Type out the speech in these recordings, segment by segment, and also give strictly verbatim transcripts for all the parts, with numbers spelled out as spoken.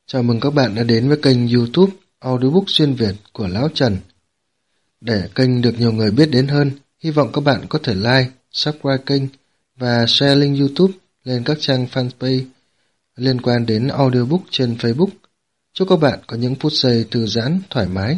Chào mừng các bạn đã đến với kênh YouTube Audiobook xuyên Việt của Lão Trần. Để kênh được nhiều người biết đến hơn, hy vọng các bạn có thể like, subscribe kênh và share link YouTube lên các trang fanpage liên quan đến audiobook trên Facebook. Chúc các bạn có những phút giây thư giãn, thoải mái.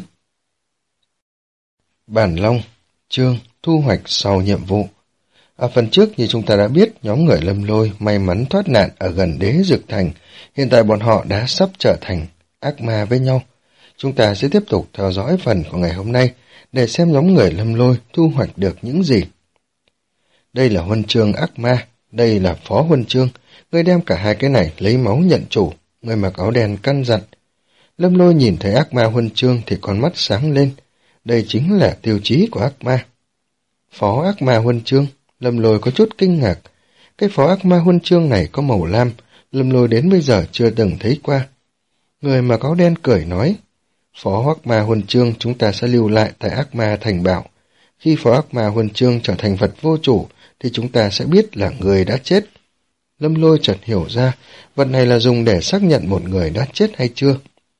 Bản Long, chương thu hoạch sau nhiệm vụ. Ở phần trước như chúng ta đã biết, nhóm người Lâm Lôi may mắn thoát nạn ở gần Đế Dực Thành. Hiện tại bọn họ đã sắp trở thành ác ma với nhau. Chúng ta sẽ tiếp tục theo dõi phần của ngày hôm nay để xem nhóm người Lâm Lôi thu hoạch được những gì. Đây là huân chương ác ma, đây là phó huân chương. Người đem cả hai cái này lấy máu nhận chủ, người mặc áo đen căn dặn. Lâm Lôi nhìn thấy ác ma huân chương thì con mắt sáng lên. Đây chính là tiêu chí của ác ma. Phó ác ma huân chương. Lâm Lôi có chút kinh ngạc. Cái phó ác ma huân chương này có màu lam, Lâm Lôi đến bây giờ chưa từng thấy qua. Người mặc áo đen cười nói, phó ác ma huân chương chúng ta sẽ lưu lại tại ác ma thành bảo. Khi phó ác ma huân chương trở thành vật vô chủ, thì chúng ta sẽ biết là người đã chết. Lâm Lôi chợt hiểu ra, vật này là dùng để xác nhận một người đã chết hay chưa.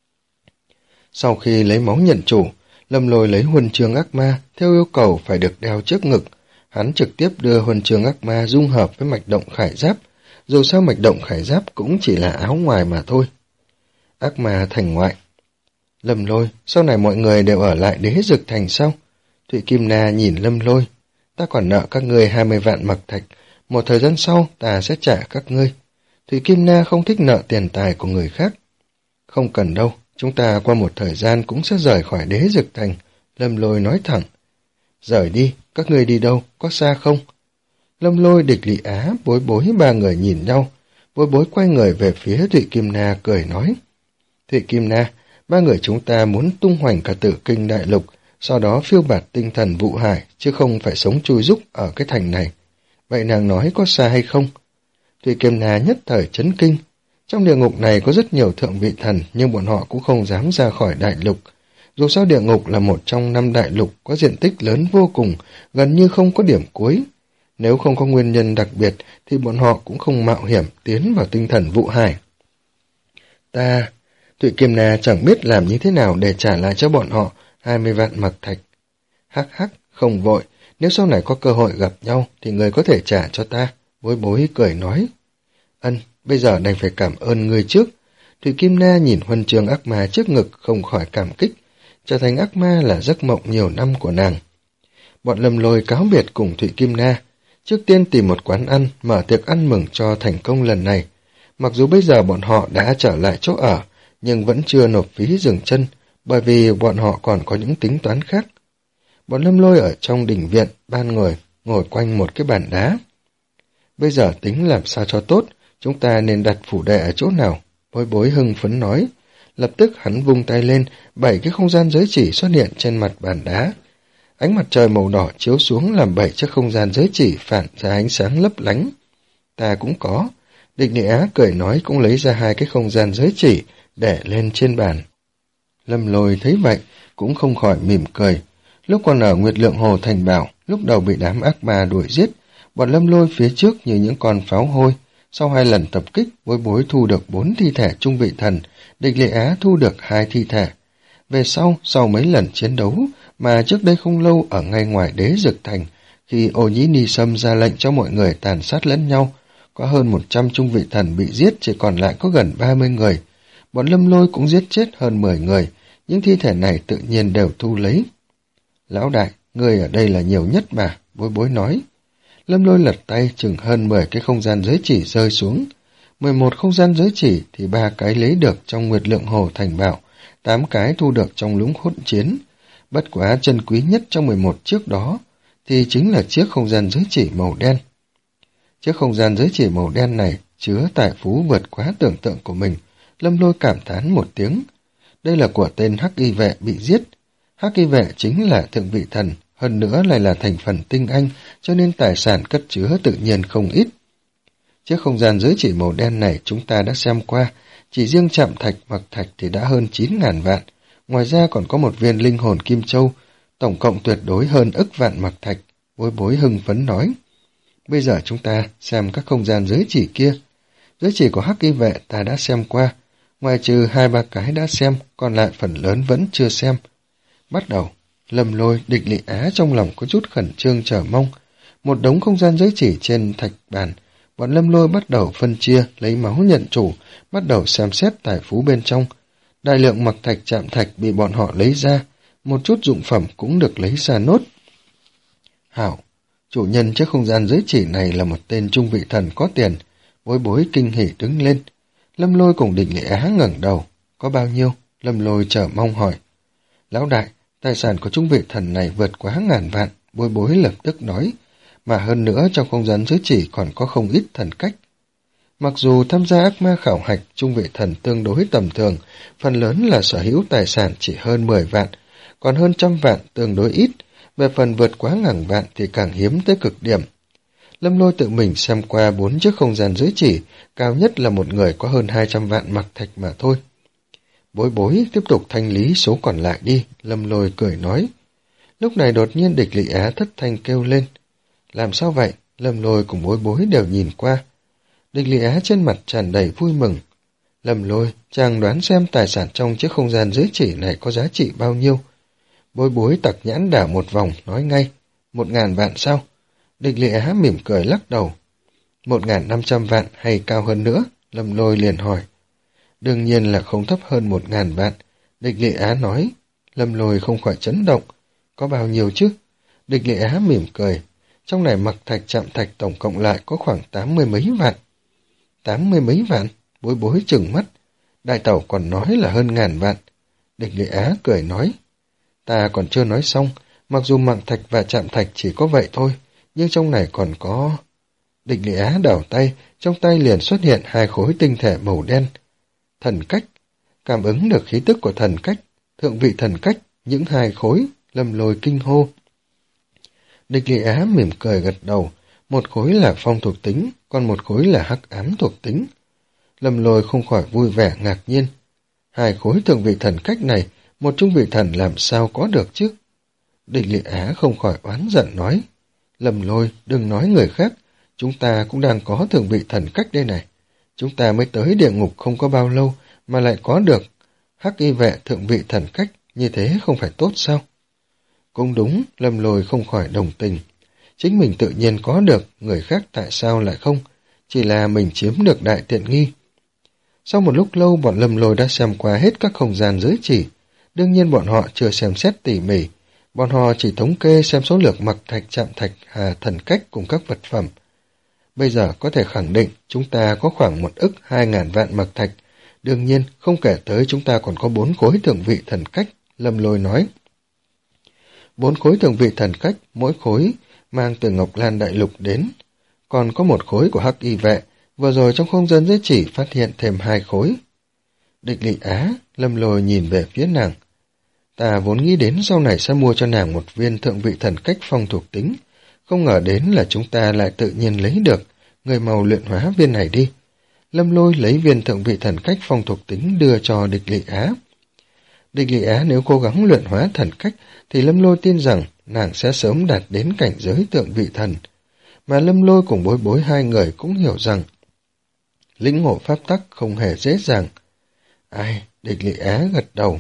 Sau khi lấy máu nhận chủ, Lâm Lôi lấy huân chương ác ma, theo yêu cầu phải được đeo trước ngực. Hắn trực tiếp đưa huân chương ác ma dung hợp với mạch động khải giáp, dù sao mạch động khải giáp cũng chỉ là áo ngoài mà thôi. Ác ma thành ngoại. Lâm Lôi, sau này mọi người đều ở lại Đế Dực Thành sao? Thụy Kim Na nhìn Lâm Lôi, ta còn nợ các ngươi hai mươi vạn mật thạch, một thời gian sau ta sẽ trả các ngươi. Thụy Kim Na không thích nợ tiền tài của người khác. Không cần đâu, chúng ta qua một thời gian cũng sẽ rời khỏi Đế Dực Thành, Lâm Lôi nói thẳng. Rời đi, các ngươi đi đâu, có xa không? Lâm Lôi, Địch Lị Á, Bối Bối ba người nhìn nhau. Bối Bối quay người về phía Thụy Kim Na cười nói. Thụy Kim Na, ba người chúng ta muốn tung hoành cả Tử Kinh đại lục, sau đó phiêu bạt tinh thần vụ hải, chứ không phải sống chui rúc ở cái thành này. Vậy nàng nói có xa hay không? Thụy Kim Na nhất thời chấn kinh. Trong địa ngục này có rất nhiều thượng vị thần, nhưng bọn họ cũng không dám ra khỏi đại lục. Dù sao địa ngục là một trong năm đại lục có diện tích lớn vô cùng, gần như không có điểm cuối. Nếu không có nguyên nhân đặc biệt thì bọn họ cũng không mạo hiểm tiến vào tinh thần vụ hải. Ta, Thụy Kim Na chẳng biết làm như thế nào để trả lại cho bọn họ hai mươi vạn mật thạch. Hắc hắc, không vội, nếu sau này có cơ hội gặp nhau thì người có thể trả cho ta. Bối Bối cười nói. Ân, bây giờ đành phải cảm ơn người trước. Thụy Kim Na nhìn huân chương ác ma trước ngực không khỏi cảm kích. Trở thành ác ma là giấc mộng nhiều năm của nàng. Bọn Lâm Lôi cáo biệt cùng Thụy Kim Na. Trước tiên tìm một quán ăn, mở tiệc ăn mừng cho thành công lần này. Mặc dù bây giờ bọn họ đã trở lại chỗ ở, nhưng vẫn chưa nộp phí dừng chân, bởi vì bọn họ còn có những tính toán khác. Bọn Lâm Lôi ở trong đình viện, ban người, ngồi quanh một cái bàn đá. Bây giờ tính làm sao cho tốt, chúng ta nên đặt phủ đệ ở chỗ nào? Bối Bối hưng phấn nói. Lập tức hắn vung tay lên, bảy cái không gian giới chỉ xuất hiện trên mặt bàn đá. Ánh mặt trời màu đỏ chiếu xuống làm bảy chiếc không gian giới chỉ phản ra ánh sáng lấp lánh. Ta cũng có. Địch Nị Á cười nói cũng lấy ra hai cái không gian giới chỉ để lên trên bàn. Lâm Lôi thấy vậy cũng không khỏi mỉm cười. Lúc còn ở Nguyệt Lượng Hồ Thành Bảo, lúc đầu bị đám ác ma đuổi giết, bọn Lâm Lôi phía trước như những con pháo hôi. Sau hai lần tập kích, Bối Bối thu được bốn thi thể trung vị thần, Địch Lị Á thu được hai thi thể. Về sau, sau mấy lần chiến đấu, mà trước đây không lâu ở ngay ngoài Đế Dực Thành, khi Ô Nhĩ Ni Sâm ra lệnh cho mọi người tàn sát lẫn nhau, có hơn một trăm trung vị thần bị giết, chỉ còn lại có gần ba mươi người. Bọn Lâm Lôi cũng giết chết hơn mười người, những thi thể này tự nhiên đều thu lấy. Lão đại, người ở đây là nhiều nhất mà, Bối Bối nói. Lâm Lôi lật tay chừng hơn mười cái không gian giới chỉ rơi xuống. mười một không gian giới chỉ thì ba cái lấy được trong Nguyệt Lượng Hồ Thành Bảo, tám cái thu được trong lũng hỗn chiến. Bất quá chân quý nhất trong mười một chiếc đó thì chính là chiếc không gian giới chỉ màu đen. Chiếc không gian giới chỉ màu đen này chứa tài phú vượt quá tưởng tượng của mình. Lâm Lôi cảm thán một tiếng. Đây là của tên Hắc Y Vệ bị giết. Hắc Y Vệ chính là thượng vị thần, hơn nữa lại là thành phần tinh anh, cho nên tài sản cất chứa tự nhiên không ít. Chiếc không gian giới chỉ màu đen này chúng ta đã xem qua, chỉ riêng chạm thạch mặc thạch thì đã hơn chín ngàn vạn. Ngoài ra còn có một viên linh hồn kim châu, tổng cộng tuyệt đối hơn ức vạn mặc thạch. Bối Bối hưng phấn nói. Bây giờ chúng ta xem các không gian giới chỉ kia. Giới chỉ của Hắc Y Vệ ta đã xem qua. ngoài trừ hai ba cái đã xem, còn lại phần lớn vẫn chưa xem. Bắt đầu, Lâm Lôi, Địch Lị Á trong lòng có chút khẩn trương chờ mong. Một đống không gian giới chỉ trên thạch bàn, bọn Lâm Lôi bắt đầu phân chia, lấy máu nhận chủ, bắt đầu xem xét tài phú bên trong. Đại lượng mặc thạch chạm thạch bị bọn họ lấy ra, một chút dụng phẩm cũng được lấy ra nốt. Hảo, chủ nhân chiếc không gian giới chỉ này là một tên trung vị thần có tiền. Bối Bối kinh hỉ đứng lên. Lâm Lôi cùng Địch Lị Á ngẩng đầu. Có bao nhiêu? Lâm Lôi chờ mong hỏi. Lão đại, tài sản của trung vị thần này vượt quá ngàn vạn. Bối Bối lập tức nói. Mà hơn nữa trong không gian giới chỉ còn có không ít thần cách. Mặc dù tham gia ác ma khảo hạch, trung vị thần tương đối tầm thường, phần lớn là sở hữu tài sản chỉ hơn mười vạn, còn hơn trăm vạn tương đối ít. Về phần vượt quá ngàn vạn thì càng hiếm tới cực điểm. Lâm Lôi tự mình xem qua bốn chiếc không gian giới chỉ, cao nhất là một người có hơn hai trăm vạn mặc thạch mà thôi. Bối Bối tiếp tục thanh lý số còn lại đi, Lâm Lôi cười nói. Lúc này đột nhiên Địch Lị Á thất thanh kêu lên. Làm sao vậy? Lâm Lôi cùng Bối Bối đều nhìn qua. Địch Lị Á trên mặt tràn đầy vui mừng. Lâm Lôi, chàng đoán xem tài sản trong chiếc không gian giới chỉ này có giá trị bao nhiêu. Bối Bối tặc nhãn đảo một vòng, nói ngay. Một ngàn vạn sao? Địch Lị Á mỉm cười lắc đầu. Một ngàn năm trăm vạn hay cao hơn nữa? Lâm Lôi liền hỏi. Đương nhiên là không thấp hơn một ngàn vạn. Địch Lị Á nói. Lâm Lôi không khỏi chấn động. Có bao nhiêu chứ? Địch Lị Á mỉm cười. Trong này mặc thạch chạm thạch tổng cộng lại có khoảng tám mươi mấy vạn. Tám mươi mấy vạn? Bối Bối trừng mắt. Đại tẩu còn nói là hơn ngàn vạn. Địch Lị Á cười nói. Ta còn chưa nói xong, mặc dù mặc thạch và chạm thạch chỉ có vậy thôi, nhưng trong này còn có... Địch Lị Á đảo tay, trong tay liền xuất hiện hai khối tinh thể màu đen. Thần cách, cảm ứng được khí tức của thần cách, thượng vị thần cách, những hai khối, Lâm Lôi kinh hô. Địch Lị Á mỉm cười gật đầu, một khối là phong thuộc tính, còn một khối là hắc ám thuộc tính. Lâm Lôi không khỏi vui vẻ ngạc nhiên. Hai khối thượng vị thần cách này, một trung vị thần làm sao có được chứ? Địch Lị Á không khỏi oán giận nói. Lâm Lôi, đừng nói người khác, chúng ta cũng đang có thượng vị thần cách đây này. Chúng ta mới tới địa ngục không có bao lâu mà lại có được hắc y vệ thượng vị thần cách, như thế không phải tốt sao? Cũng đúng, Lâm Lôi không khỏi đồng tình. Chính mình tự nhiên có được, người khác tại sao lại không? Chỉ là mình chiếm được đại tiện nghi. Sau một lúc lâu bọn Lâm Lôi đã xem qua hết các không gian giới chỉ. Đương nhiên bọn họ chưa xem xét tỉ mỉ. Bọn họ chỉ thống kê xem số lượng mặc thạch chạm thạch hà thần cách cùng các vật phẩm. Bây giờ có thể khẳng định chúng ta có khoảng một ức hai ngàn vạn mặc thạch. Đương nhiên không kể tới chúng ta còn có bốn khối thượng vị thần cách, Lâm Lôi nói. Bốn khối thượng vị thần cách, mỗi khối mang từ Ngọc Lan Đại Lục đến. Còn có một khối của hắc y vệ, vừa rồi trong không gian giới chỉ phát hiện thêm hai khối. Địch Lị Á, Lâm Lôi nhìn về phía nàng. Ta vốn nghĩ đến sau này sẽ mua cho nàng một viên thượng vị thần cách phong thuộc tính, không ngờ đến là chúng ta lại tự nhiên lấy được, người màu luyện hóa viên này đi. Lâm Lôi lấy viên thượng vị thần cách phong thuộc tính đưa cho Địch Lị Á. Địch Lị Á nếu cố gắng luyện hóa thần cách thì Lâm Lôi tin rằng nàng sẽ sớm đạt đến cảnh giới thượng vị thần. Mà Lâm Lôi cùng Bối Bối hai người cũng hiểu rằng lĩnh ngộ pháp tắc không hề dễ dàng. Ai, Địch Lị Á gật đầu.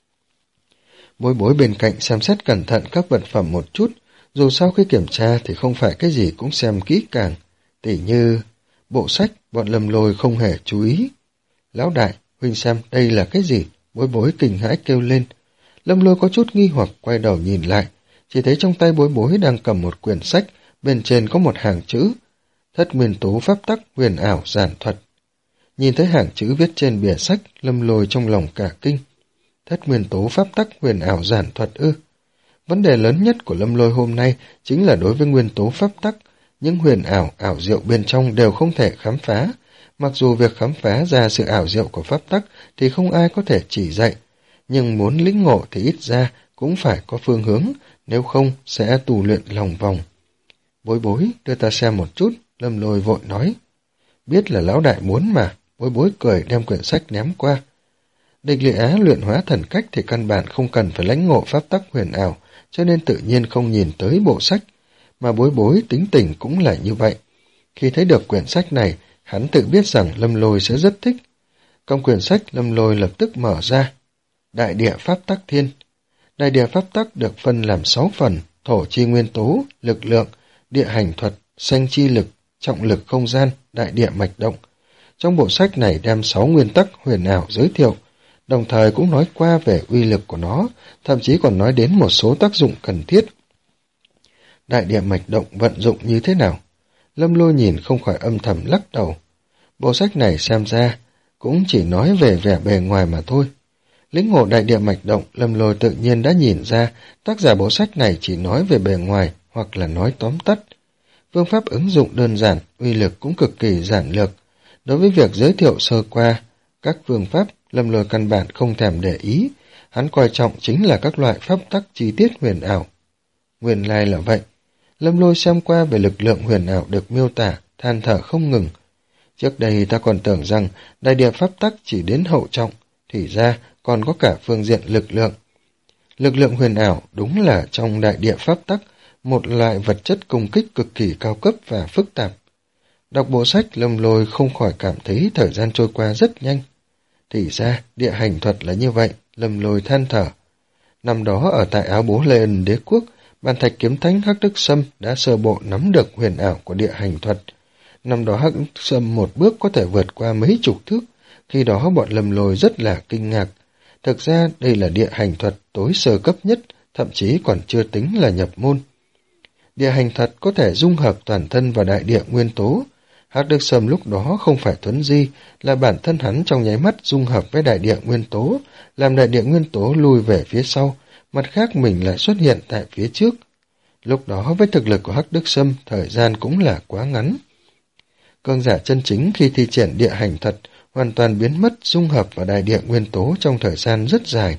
Bối Bối bên cạnh xem xét cẩn thận các vật phẩm một chút, dù sao khi kiểm tra thì không phải cái gì cũng xem kỹ càng, tỉ như bộ sách bọn Lâm Lôi không hề chú ý. Lão đại, huynh xem đây là cái gì? Bối Bối kinh hãi kêu lên. Lâm Lôi có chút nghi hoặc quay đầu nhìn lại, chỉ thấy trong tay Bối Bối đang cầm một quyển sách, bên trên có một hàng chữ Thất Nguyên Tố Pháp Tắc Huyền Ảo Giản Thuật. Nhìn thấy hàng chữ viết trên bìa sách, Lâm Lôi trong lòng cả kinh. Thất Nguyên Tố Pháp Tắc Huyền Ảo Giản Thuật ư? Vấn đề lớn nhất của Lâm Lôi hôm nay chính là đối với nguyên tố pháp tắc, những huyền ảo, ảo diệu bên trong đều không thể khám phá. Mặc dù việc khám phá ra sự ảo diệu của pháp tắc thì không ai có thể chỉ dạy, nhưng muốn lĩnh ngộ thì ít ra cũng phải có phương hướng, nếu không sẽ tù luyện lòng vòng. Bối Bối, đưa ta xem một chút, Lâm Lôi vội nói. Biết là lão đại muốn mà, Bối Bối cười đem quyển sách ném qua. Địch Lị Á luyện hóa thần cách thì căn bản không cần phải lãnh ngộ pháp tắc huyền ảo, cho nên tự nhiên không nhìn tới bộ sách, mà Bối Bối tính tình cũng là như vậy. Khi thấy được quyển sách này, hắn tự biết rằng Lâm Lôi sẽ rất thích. Cầm quyển sách, Lâm Lôi lập tức mở ra. Đại địa pháp tắc thiên. Đại địa pháp tắc được phân làm sáu phần: thổ chi nguyên tố, lực lượng, địa hành thuật, xanh chi lực, trọng lực không gian, đại địa mạch động. Trong bộ sách này đem sáu nguyên tắc huyền ảo giới thiệu, đồng thời cũng nói qua về uy lực của nó, thậm chí còn nói đến một số tác dụng cần thiết. Đại địa mạch động vận dụng như thế nào? Lâm Lôi nhìn không khỏi âm thầm lắc đầu. Bộ sách này xem ra cũng chỉ nói về vẻ bề ngoài mà thôi. Lĩnh ngộ đại địa mạch động, Lâm Lôi tự nhiên đã nhìn ra tác giả bộ sách này chỉ nói về bề ngoài hoặc là nói tóm tắt. Phương pháp ứng dụng đơn giản, uy lực cũng cực kỳ giản lược. Đối với việc giới thiệu sơ qua các phương pháp, Lâm Lôi căn bản không thèm để ý, hắn coi trọng chính là các loại pháp tắc chi tiết huyền ảo. Nguyên lai là vậy. Lâm Lôi xem qua về lực lượng huyền ảo được miêu tả, than thở không ngừng. Trước đây ta còn tưởng rằng đại địa pháp tắc chỉ đến hậu trọng, thì ra còn có cả phương diện lực lượng. Lực lượng huyền ảo đúng là trong đại địa pháp tắc, một loại vật chất công kích cực kỳ cao cấp và phức tạp. Đọc bộ sách, Lâm Lôi không khỏi cảm thấy thời gian trôi qua rất nhanh. Thì ra, địa hành thuật là như vậy, Lâm Lôi than thở. Năm đó ở tại Áo Bố Lê Ân Đế Quốc, Bàn Thạch Kiếm Thánh Hắc Đức Sâm đã sơ bộ nắm được huyền ảo của địa hành thuật. Năm đó Hắc Đức Sâm một bước có thể vượt qua mấy chục thước, khi đó bọn Lâm Lôi rất là kinh ngạc. Thực ra đây là địa hành thuật tối sơ cấp nhất, thậm chí còn chưa tính là nhập môn. Địa hành thuật có thể dung hợp toàn thân vào đại địa nguyên tố. Hắc Đức Sâm lúc đó không phải thuấn di, là bản thân hắn trong nháy mắt dung hợp với đại địa nguyên tố, làm đại địa nguyên tố lùi về phía sau, mặt khác mình lại xuất hiện tại phía trước. Lúc đó với thực lực của Hắc Đức Sâm, thời gian cũng là quá ngắn. Cường giả chân chính khi thi triển địa hành thuật hoàn toàn biến mất, dung hợp vào đại địa nguyên tố trong thời gian rất dài.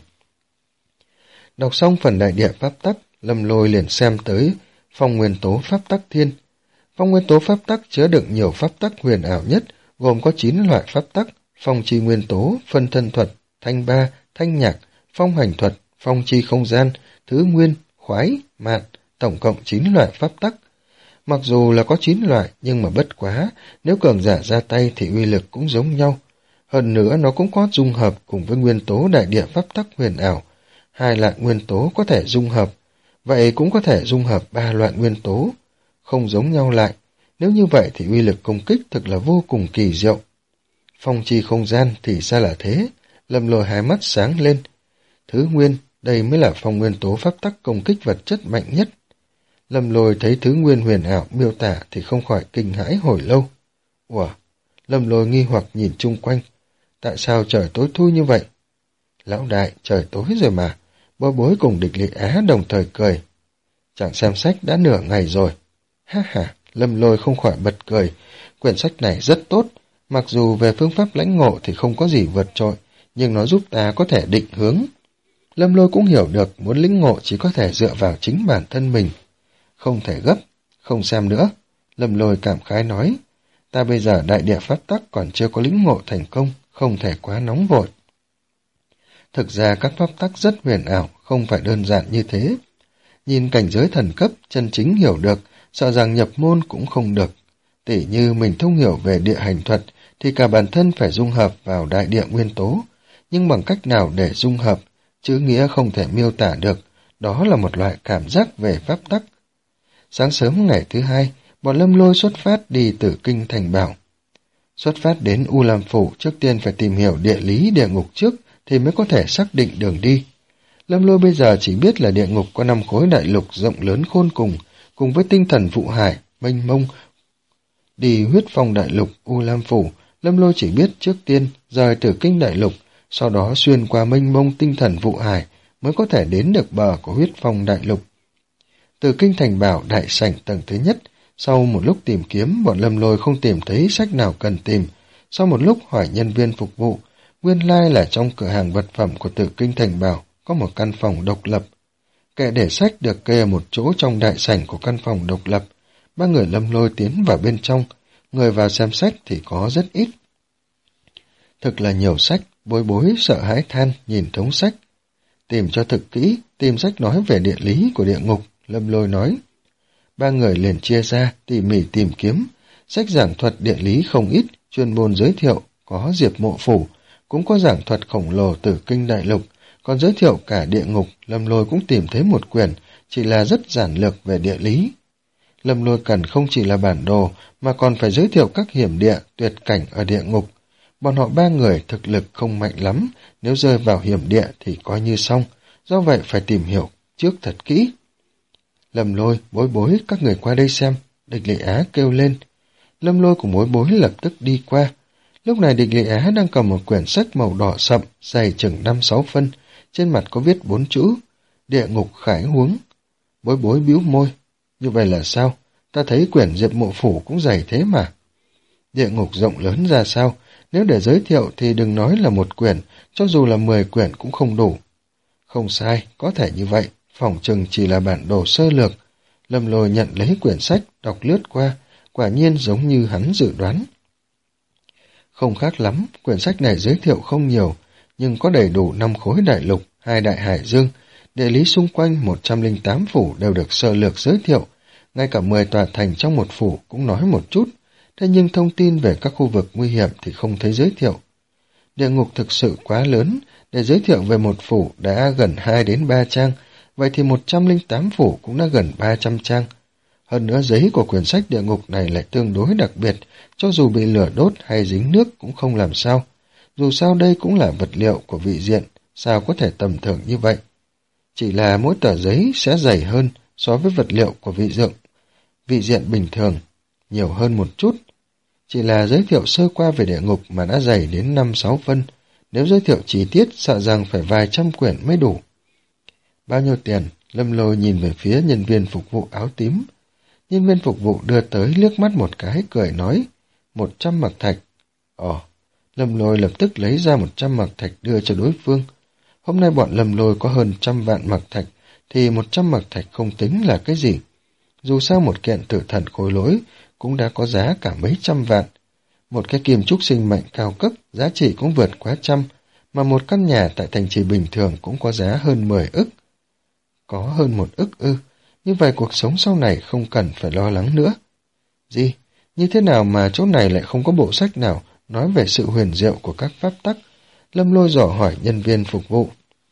Đọc xong phần đại địa pháp tắc, Lâm Lôi liền xem tới phong nguyên tố pháp tắc thiên. Phong nguyên tố pháp tắc chứa đựng nhiều pháp tắc huyền ảo nhất, gồm có chín loại pháp tắc: phong chi nguyên tố, phân thân thuật, thanh ba, thanh nhạc, phong hành thuật, phong chi không gian, thứ nguyên, khoái, mạn, tổng cộng chín loại pháp tắc. Mặc dù là có chín loại, nhưng mà bất quá, nếu cường giả ra tay thì uy lực cũng giống nhau. Hơn nữa nó cũng có dung hợp cùng với nguyên tố đại địa pháp tắc huyền ảo. Hai loại nguyên tố có thể dung hợp, vậy cũng có thể dung hợp ba loại nguyên tố, không giống nhau lại. Nếu như vậy thì uy lực công kích thực là vô cùng kỳ diệu. Phong chi không gian thì ra là thế, Lâm Lôi hai mắt sáng lên. Thứ nguyên, đây mới là phong nguyên tố pháp tắc công kích vật chất mạnh nhất. Lâm Lôi thấy thứ nguyên huyền ảo miêu tả thì không khỏi kinh hãi hồi lâu. Ủa, Lâm Lôi nghi hoặc nhìn chung quanh. Tại sao trời tối thui như vậy? Lão đại, trời tối rồi mà. Bối Bối cùng Địch Lị Á đồng thời cười. Chẳng xem sách đã nửa ngày rồi. Ha ha, Lâm Lôi không khỏi bật cười. Quyển sách này rất tốt. Mặc dù về phương pháp lãnh ngộ thì không có gì vượt trội, nhưng nó giúp ta có thể định hướng. Lâm Lôi cũng hiểu được muốn lĩnh ngộ chỉ có thể dựa vào chính bản thân mình. Không thể gấp, không xem nữa. Lâm Lôi cảm khái nói, ta bây giờ đại địa pháp tắc còn chưa có lĩnh ngộ thành công, không thể quá nóng vội. Thực ra các pháp tắc rất huyền ảo, không phải đơn giản như thế. Nhìn cảnh giới thần cấp, chân chính hiểu được, sợ rằng nhập môn cũng không được. Tỉ như mình thông hiểu về địa hành thuật, thì cả bản thân phải dung hợp vào đại địa nguyên tố. Nhưng bằng cách nào để dung hợp, chữ nghĩa không thể miêu tả được, đó là một loại cảm giác về pháp tắc. Sáng sớm ngày thứ hai, bọn Lâm Lôi xuất phát đi từ Kinh Thành Bảo. Xuất phát đến U Lam Phủ, trước tiên phải tìm hiểu địa lý địa ngục trước thì mới có thể xác định đường đi. Lâm Lôi bây giờ chỉ biết là địa ngục có năm khối đại lục rộng lớn khôn cùng, cùng với tinh thần vụ hải, mênh mông. Đi huyết phong đại lục, U Lam Phủ, Lâm Lôi chỉ biết trước tiên rời từ Kinh đại lục, sau đó xuyên qua mênh mông tinh thần vụ hải mới có thể đến được bờ của huyết phong đại lục. Từ Kinh Thành Bảo đại sảnh tầng thứ nhất, sau một lúc tìm kiếm, bọn Lâm Lôi không tìm thấy sách nào cần tìm. Sau một lúc hỏi nhân viên phục vụ, nguyên lai là trong cửa hàng vật phẩm của Tử Kinh Thành Bảo có một căn phòng độc lập. Kệ để sách được kê ở một chỗ trong đại sảnh của căn phòng độc lập. Ba người Lâm Lôi tiến vào bên trong, người vào xem sách thì có rất ít. Thực là nhiều sách, Bối Bối sợ hãi than nhìn thống sách. Tìm cho thực kỹ, tìm sách nói về địa lý của địa ngục, Lâm Lôi nói. Ba người liền chia ra, tỉ mỉ tìm kiếm. Sách giảng thuật địa lý không ít, chuyên môn giới thiệu, có Diệp Mộ Phủ, cũng có giảng thuật khổng lồ Tử Kinh Đại Lục, còn giới thiệu cả địa ngục. Lâm Lôi cũng tìm thấy một quyển, chỉ là rất giản lược về địa lý. Lâm Lôi cần không chỉ là bản đồ, mà còn phải giới thiệu các hiểm địa, tuyệt cảnh ở địa ngục. Bọn họ ba người thực lực không mạnh lắm, nếu rơi vào hiểm địa thì coi như xong, do vậy phải tìm hiểu trước thật kỹ. Lâm Lôi, Bối Bối, các người qua đây xem, Địch Lệ Á kêu lên. Lâm Lôi cùng Bối Bối lập tức đi qua. Lúc này Địch Lệ Á đang cầm một quyển sách màu đỏ sậm, dày chừng năm sáu phân, trên mặt có viết bốn chữ, Địa Ngục Khải Huống. Bối Bối bĩu môi, như vậy là sao? Ta thấy quyển Diệp Mộ Phủ cũng dày thế mà. Địa ngục rộng lớn ra sao? Nếu để giới thiệu thì đừng nói là một quyển, cho dù là mười quyển cũng không đủ. Không sai, có thể như vậy, phỏng chừng chỉ là bản đồ sơ lược. Lâm Lôi nhận lấy quyển sách, đọc lướt qua, quả nhiên giống như hắn dự đoán. Không khác lắm, quyển sách này giới thiệu không nhiều, nhưng có đầy đủ năm khối đại lục, hai đại hải dương, địa lý xung quanh một trăm lẻ tám phủ đều được sơ lược giới thiệu, ngay cả mười tòa thành trong một phủ cũng nói một chút, thế nhưng thông tin về các khu vực nguy hiểm thì không thấy giới thiệu. Địa ngục thực sự quá lớn, để giới thiệu về một phủ đã gần hai đến ba trang, vậy thì một trăm lẻ tám phủ cũng đã gần ba trăm trang. Hơn nữa giấy của quyển sách địa ngục này lại tương đối đặc biệt, cho dù bị lửa đốt hay dính nước cũng không làm sao. Dù sao đây cũng là vật liệu của vị diện, sao có thể tầm thường như vậy. Chỉ là mỗi tờ giấy sẽ dày hơn so với vật liệu của vị diện, vị diện bình thường, nhiều hơn một chút. Chỉ là giới thiệu sơ qua về địa ngục mà đã dày đến năm sáu phân, nếu giới thiệu chi tiết sợ rằng phải vài trăm quyển mới đủ. Bao nhiêu tiền? Lâm Lôi nhìn về phía nhân viên phục vụ áo tím. Nhân viên phục vụ đưa tới liếc mắt một cái, cười nói, một trăm mặc thạch. Ồ, Lâm Lôi lập tức lấy ra một trăm mặc thạch đưa cho đối phương. Hôm nay bọn Lâm Lôi có hơn trăm vạn mặc thạch, thì một trăm mặc thạch không tính là cái gì. Dù sao một kiện tử thần khối lỗi cũng đã có giá cả mấy trăm vạn. Một cái kim trúc sinh mệnh cao cấp, giá trị cũng vượt quá trăm, mà một căn nhà tại thành trì bình thường cũng có giá hơn mười ức. Có hơn một ức ư, như vậy cuộc sống sau này không cần phải lo lắng nữa. Gì? Như thế nào mà chỗ này lại không có bộ sách nào nói về sự huyền diệu của các pháp tắc? Lâm Lôi dò hỏi nhân viên phục vụ.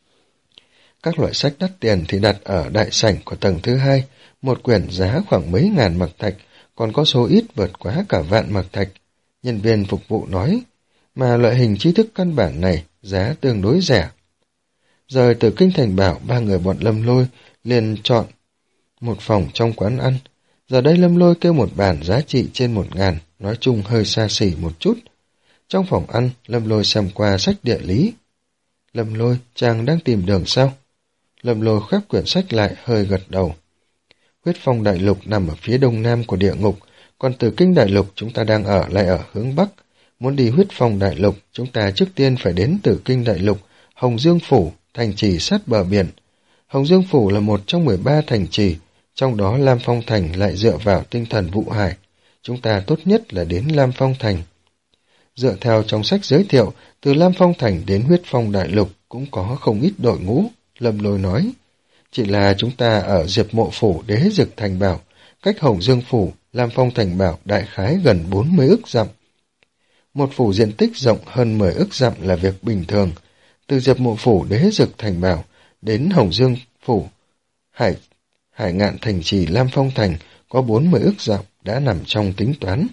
Các loại sách đắt tiền thì đặt ở đại sảnh của tầng thứ hai, một quyển giá khoảng mấy ngàn mặc thạch, còn có số ít vượt quá cả vạn mặc thạch. Nhân viên phục vụ nói, mà loại hình tri thức căn bản này giá tương đối rẻ. Rời từ Kinh Thành Bảo, ba người bọn Lâm Lôi liền chọn một phòng trong quán ăn. Giờ đây Lâm Lôi kêu một bàn giá trị trên một ngàn, nói chung hơi xa xỉ một chút. Trong phòng ăn, Lâm Lôi xem qua sách địa lý. Lâm Lôi, chàng đang tìm đường sao? Lâm Lôi khép quyển sách lại, hơi gật đầu. Huyết Phong Đại Lục nằm ở phía đông nam của địa ngục, còn Tử Kinh Đại Lục chúng ta đang ở lại ở hướng bắc. Muốn đi Huyết Phong Đại Lục, chúng ta trước tiên phải đến Tử Kinh Đại Lục, Hồng Dương Phủ, thành trì sát bờ biển. Hồng Dương Phủ là một trong mười ba thành trì, trong đó Lam Phong Thành lại dựa vào tinh thần Vụ Hải. Chúng ta tốt nhất là đến Lam Phong Thành. Dựa theo trong sách giới thiệu, từ Lam Phong Thành đến Huyết Phong Đại Lục cũng có không ít đội ngũ, Lâm Lôi nói. Chỉ là chúng ta ở Diệp Mộ Phủ Đế Dực Thành Bảo, cách Hồng Dương Phủ, Lam Phong Thành Bảo đại khái gần bốn mươi ức dặm. Một phủ diện tích rộng hơn mười ức dặm là việc bình thường. Từ Diệp Mộ Phủ Đế Dực Thành Bảo đến Hồng Dương Phủ, Hải, Hải Ngạn Thành Trì Lam Phong Thành có bốn mươi ức dặm đã nằm trong tính toán.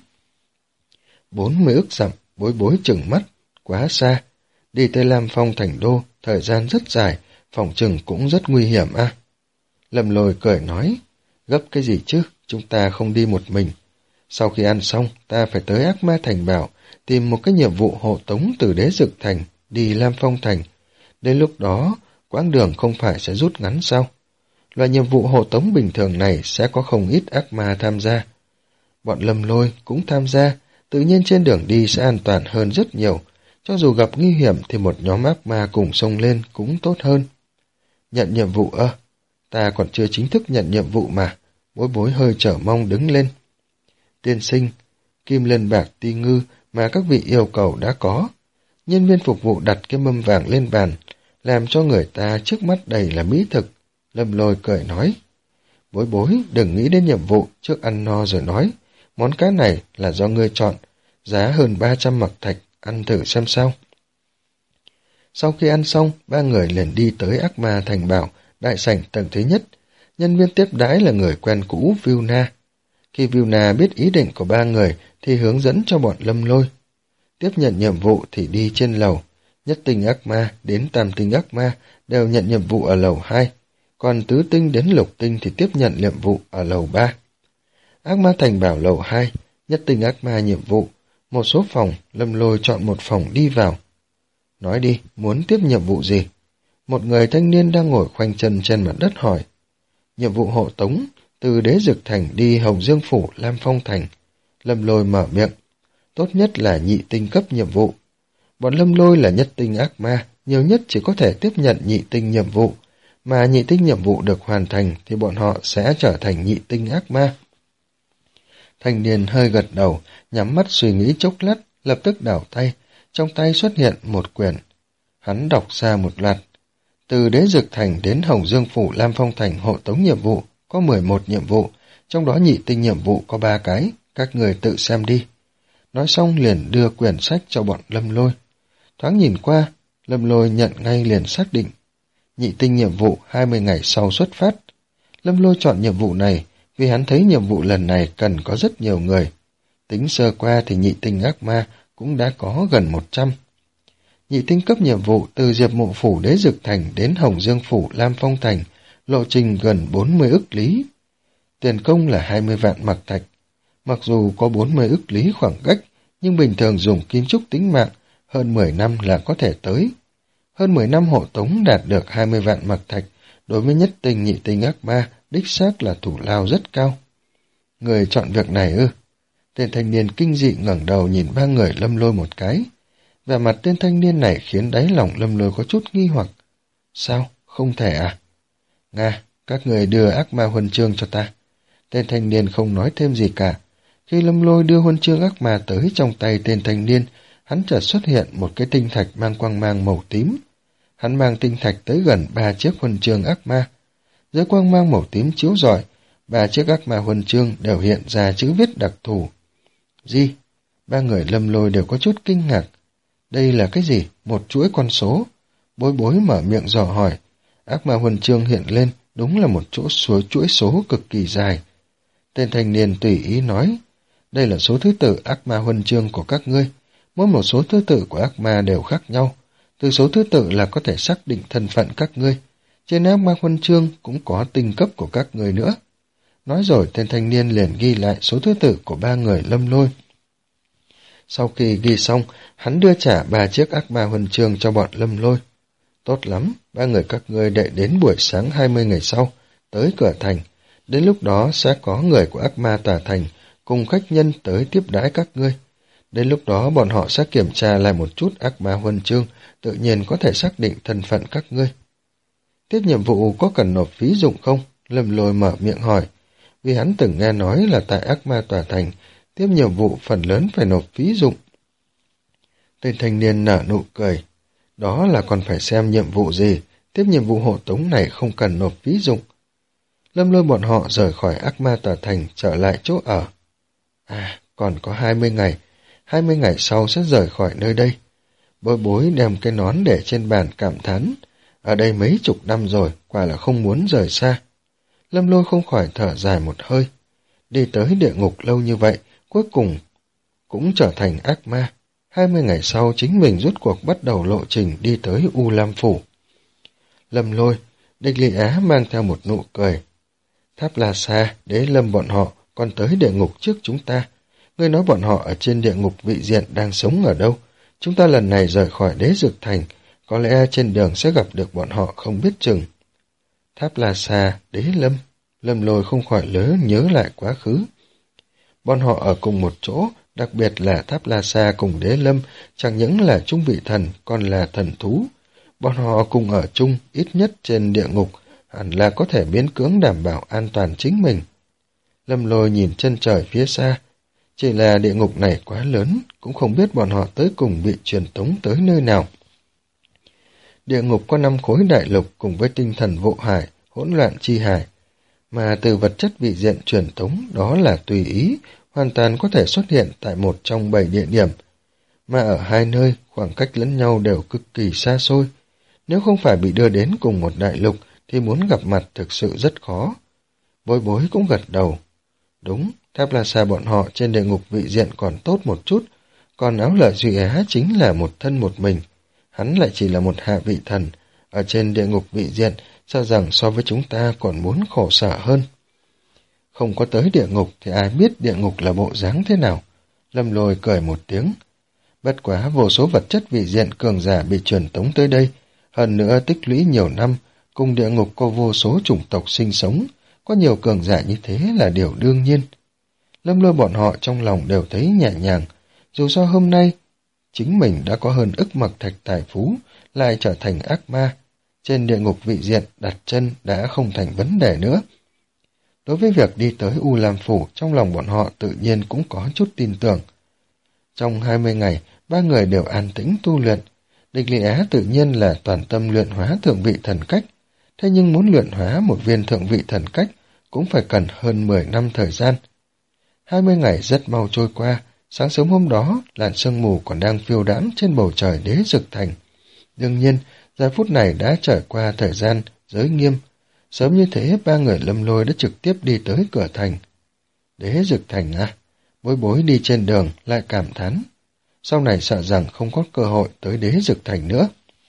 bốn mươi ức dặm, Bối Bối chừng mắt, quá xa. Đi tới Lam Phong Thành Đô, thời gian rất dài, phòng chừng cũng rất nguy hiểm à. Lâm Lôi cười nói, gấp cái gì chứ, chúng ta không đi một mình. Sau khi ăn xong, ta phải tới Ác Ma Thành Bảo, tìm một cái nhiệm vụ hộ tống từ Đế Dực Thành, đi Lam Phong Thành. Đến lúc đó, quãng đường không phải sẽ rút ngắn sao? Loại nhiệm vụ hộ tống bình thường này sẽ có không ít ác ma tham gia. Bọn Lâm Lôi cũng tham gia, tự nhiên trên đường đi sẽ an toàn hơn rất nhiều. Cho dù gặp nguy hiểm thì một nhóm ác ma cùng xông lên cũng tốt hơn. Nhận nhiệm vụ ơ, ta còn chưa chính thức nhận nhiệm vụ mà. Bối Bối hơi trở mong đứng lên. Tiên sinh, kim lân bạc ti ngư mà các vị yêu cầu đã có. Nhân viên phục vụ đặt cái mâm vàng lên bàn, làm cho người ta trước mắt đầy là mỹ thực. Lâm Lôi cười nói, Bối Bối đừng nghĩ đến nhiệm vụ, trước ăn no rồi nói. Món cá này là do ngươi chọn, giá hơn ba trăm mặc thạch, ăn thử xem sao. Sau khi ăn xong, ba người liền đi tới Ác Ma Thành Bảo, đại sảnh tầng thứ nhất. Nhân viên tiếp đãi là người quen cũ Vilna. Khi Vilna biết ý định của ba người thì hướng dẫn cho bọn Lâm Lôi. Tiếp nhận nhiệm vụ thì đi trên lầu. Nhất tinh ác ma đến tam tinh ác ma đều nhận nhiệm vụ ở lầu hai, còn tứ tinh đến lục tinh thì tiếp nhận nhiệm vụ ở lầu ba. Ác Ma Thành Bảo lầu hai, nhất tinh ác ma nhiệm vụ. Một số phòng, Lâm Lôi chọn một phòng đi vào. Nói đi, muốn tiếp nhiệm vụ gì? Một người thanh niên đang ngồi khoanh chân trên mặt đất hỏi. Nhiệm vụ hộ tống, từ Đế Dực Thành đi Hồng Dương Phủ, Lam Phong Thành. Lâm Lôi mở miệng. Tốt nhất là nhị tinh cấp nhiệm vụ. Bọn Lâm Lôi là nhất tinh ác ma, nhiều nhất chỉ có thể tiếp nhận nhị tinh nhiệm vụ, mà nhị tinh nhiệm vụ được hoàn thành thì bọn họ sẽ trở thành nhị tinh ác ma. Thanh niên hơi gật đầu, nhắm mắt suy nghĩ chốc lát, lập tức đảo tay, trong tay xuất hiện một quyển. Hắn đọc ra một loạt. Từ Đế Dực Thành đến Hồng Dương Phủ Lam Phong Thành hộ tống nhiệm vụ có mười một nhiệm vụ, trong đó nhị tinh nhiệm vụ có ba cái, các người tự xem đi. Nói xong liền đưa quyển sách cho bọn Lâm Lôi. Thoáng nhìn qua, Lâm Lôi nhận ngay liền xác định. Nhị tinh nhiệm vụ hai mươi ngày sau xuất phát. Lâm Lôi chọn nhiệm vụ này vì hắn thấy nhiệm vụ lần này cần có rất nhiều người. Tính sơ qua thì nhị tinh ác ma cũng đã có gần một trăm. Nhị tinh cấp nhiệm vụ từ Diệp Mộ Phủ Đế Dực Thành đến Hồng Dương Phủ Lam Phong Thành, lộ trình gần bốn mươi ức lý. Tiền công là hai mươi vạn mặc thạch. Mặc dù có bốn mươi ức lý khoảng cách, nhưng bình thường dùng kim trúc tính mạng, hơn mười năm là có thể tới. Hơn mười năm hộ tống đạt được hai mươi vạn mặc thạch, đối với nhất tinh nhị tinh ác ma, đích xác là thủ lao rất cao. Người chọn việc này ư? Tên thanh niên kinh dị ngẩng đầu nhìn ba người Lâm Lôi một cái. Vẻ mặt tên thanh niên này khiến đáy lòng Lâm Lôi có chút nghi hoặc. Sao? Không thể à? Nga, các người đưa ác ma huân chương cho ta. Tên thanh niên không nói thêm gì cả. Khi Lâm Lôi đưa huân chương ác ma tới trong tay tên thanh niên, hắn chợt xuất hiện một cái tinh thạch mang quang mang màu tím. Hắn mang tinh thạch tới gần ba chiếc huân chương ác ma. Dưới quang mang màu tím chiếu rọi, ba chiếc ác ma huân chương đều hiện ra chữ viết đặc thù. Gì? Ba người Lâm Lôi đều có chút kinh ngạc. Đây là cái gì? Một chuỗi con số. Bối bối mở miệng dò hỏi. Ác ma huân chương hiện lên, đúng là một chỗ số chuỗi số cực kỳ dài. Tên thanh niên tùy ý nói, đây là số thứ tự ác ma huân chương của các ngươi. Mỗi một số thứ tự của ác ma đều khác nhau. Từ số thứ tự là có thể xác định thân phận các ngươi. Trên ác ma huân chương cũng có tinh cấp của các ngươi nữa. Nói rồi tên thanh niên liền ghi lại số thứ tự của ba người Lâm Lôi. Sau khi ghi xong, hắn đưa trả ba chiếc ác ma huân chương cho bọn Lâm Lôi. Tốt lắm, ba người các ngươi đợi đến buổi sáng hai mươi ngày sau, tới cửa thành. Đến lúc đó sẽ có người của ác ma tòa thành cùng khách nhân tới tiếp đãi các ngươi. Đến lúc đó bọn họ sẽ kiểm tra lại một chút ác ma huân chương, tự nhiên có thể xác định thân phận các ngươi. Tiếp nhiệm vụ có cần nộp phí dụng không? Lâm Lôi mở miệng hỏi, vì hắn từng nghe nói là tại ác ma tòa thành, tiếp nhiệm vụ phần lớn phải nộp phí dụng. Tên thanh niên nở nụ cười, đó là còn phải xem nhiệm vụ gì, tiếp nhiệm vụ hộ tống này không cần nộp phí dụng. Lâm Lôi bọn họ rời khỏi ác ma tòa thành trở lại chỗ ở. À, còn có hai mươi ngày, hai mươi ngày sau sẽ rời khỏi nơi đây. Bối bối đem cái nón để trên bàn cảm thán, ở đây mấy chục năm rồi, quả là không muốn rời xa. Lâm Lôi không khỏi thở dài một hơi. Đi tới địa ngục lâu như vậy, cuối cùng cũng trở thành ác ma. Hai mươi ngày sau chính mình rút cuộc bắt đầu lộ trình đi tới U Lam Phủ. Lâm Lôi, Địch Lị Á mang theo một nụ cười. Tháp La Sa, Đế Lâm bọn họ còn tới địa ngục trước chúng ta. Ngươi nói bọn họ ở trên địa ngục vị diện đang sống ở đâu? Chúng ta lần này rời khỏi Đế Dực Thành, có lẽ trên đường sẽ gặp được bọn họ không biết chừng. Tháp La Sa, Đế Lâm, Lâm Lôi không khỏi nhớ nhớ lại quá khứ. Bọn họ ở cùng một chỗ, đặc biệt là Tháp La Sa cùng Đế Lâm, chẳng những là trung vị thần, còn là thần thú. Bọn họ cùng ở chung, ít nhất trên địa ngục, hẳn là có thể miễn cưỡng đảm bảo an toàn chính mình. Lâm Lôi nhìn chân trời phía xa, chỉ là địa ngục này quá lớn, cũng không biết bọn họ tới cùng bị truyền tống tới nơi nào. Địa ngục có năm khối đại lục cùng với tinh thần vụ hải, hỗn loạn chi hải, mà từ vật chất vị diện truyền tống đó là tùy ý, hoàn toàn có thể xuất hiện tại một trong bảy địa điểm. mà ở hai nơi khoảng cách lẫn nhau đều cực kỳ xa xôi. Nếu không phải bị đưa đến cùng một đại lục thì muốn gặp mặt thực sự rất khó. Bối bối cũng gật đầu. Đúng, Tháp La Sa bọn họ trên địa ngục vị diện còn tốt một chút, còn Áo Lợi Duy Á chính là một thân một mình. Hắn lại chỉ là một hạ vị thần, ở trên địa ngục vị diện, sao rằng so với chúng ta còn muốn khổ sở hơn. Không có tới địa ngục thì ai biết địa ngục là bộ dáng thế nào. Lâm Lôi cười một tiếng. Bất quá vô số vật chất vị diện cường giả bị truyền tống tới đây, hơn nữa tích lũy nhiều năm, cùng địa ngục có vô số chủng tộc sinh sống, có nhiều cường giả như thế là điều đương nhiên. Lâm Lôi bọn họ trong lòng đều thấy nhẹ nhàng, dù sao hôm nay chính mình đã có hơn ức mặc thạch tài phú, lại trở thành ác ma. Trên địa ngục vị diện đặt chân đã không thành vấn đề nữa. Đối với việc đi tới U Lam Phủ, trong lòng bọn họ tự nhiên cũng có chút tin tưởng. Trong hai mươi ngày, ba người đều an tĩnh tu luyện. Địch Lị Á tự nhiên là toàn tâm luyện hóa thượng vị thần cách. Thế nhưng muốn luyện hóa một viên thượng vị thần cách cũng phải cần hơn mười năm thời gian. hai mươi ngày rất mau trôi qua, sáng sớm hôm đó, làn sương mù còn đang phiêu đãng trên bầu trời Đế Dực Thành. Đương nhiên, giờ phút này đã trải qua thời gian giới nghiêm. Sớm như thế, ba người Lâm Lôi đã trực tiếp đi tới cửa thành. Đế Dực Thành à? Bối bối đi trên đường lại cảm thán. Sau này sợ rằng không có cơ hội tới Đế Dực Thành nữa.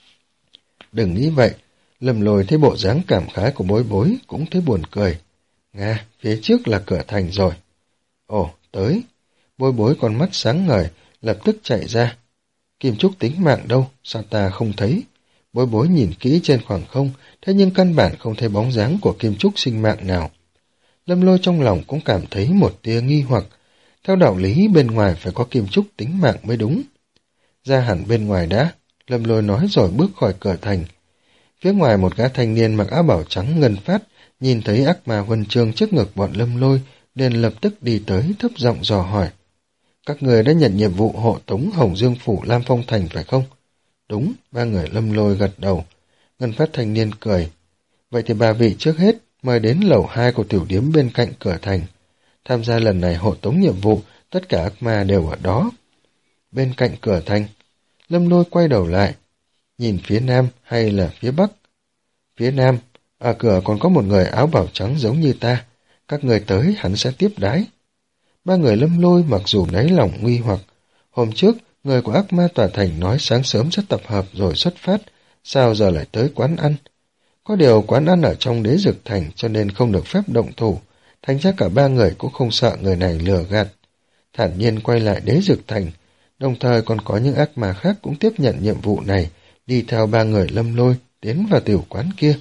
Đừng nghĩ vậy. Lâm Lôi thấy bộ dáng cảm khái của bối bối cũng thấy buồn cười. Nga, phía trước là cửa thành rồi. Ồ, tới. Bối bối con mắt sáng ngời, lập tức chạy ra. Kim Trúc tính mạng đâu, sao ta không thấy? Bối bối nhìn kỹ trên khoảng không, thế nhưng căn bản không thấy bóng dáng của Kim Trúc sinh mạng nào. Lâm Lôi trong lòng cũng cảm thấy một tia nghi hoặc. Theo đạo lý bên ngoài phải có Kim Trúc tính mạng mới đúng. Ra hẳn bên ngoài đã, Lâm Lôi nói rồi bước khỏi cửa thành. Phía ngoài một gã thanh niên mặc áo bảo trắng ngân phát, nhìn thấy ác ma huân chương trước ngực bọn Lâm Lôi, nên lập tức đi tới thấp giọng dò hỏi. Các người đã nhận nhiệm vụ hộ tống Hồng Dương Phủ Lam Phong Thành phải không? Đúng, ba người Lâm Lôi gật đầu. Ngân phát thanh niên cười. Vậy thì ba vị trước hết mời đến lầu hai của tiểu điếm bên cạnh cửa thành. Tham gia lần này hộ tống nhiệm vụ, tất cả ác ma đều ở đó. Bên cạnh cửa thành, Lâm Lôi quay đầu lại, nhìn phía nam hay là phía bắc? Phía nam, ở cửa còn có một người áo bảo trắng giống như ta. Các người tới hắn sẽ tiếp đái. Ba người Lâm Lôi mặc dù đáy lòng nguy hoặc. Hôm trước, người của ác ma tòa thành nói sáng sớm sẽ tập hợp rồi xuất phát, sao giờ lại tới quán ăn? Có điều quán ăn ở trong Đế Dực Thành cho nên không được phép động thủ, thành ra cả ba người cũng không sợ người này lừa gạt. Thản nhiên quay lại Đế Dực Thành, đồng thời còn có những ác ma khác cũng tiếp nhận nhiệm vụ này, đi theo ba người Lâm Lôi tiến vào tiểu quán kia.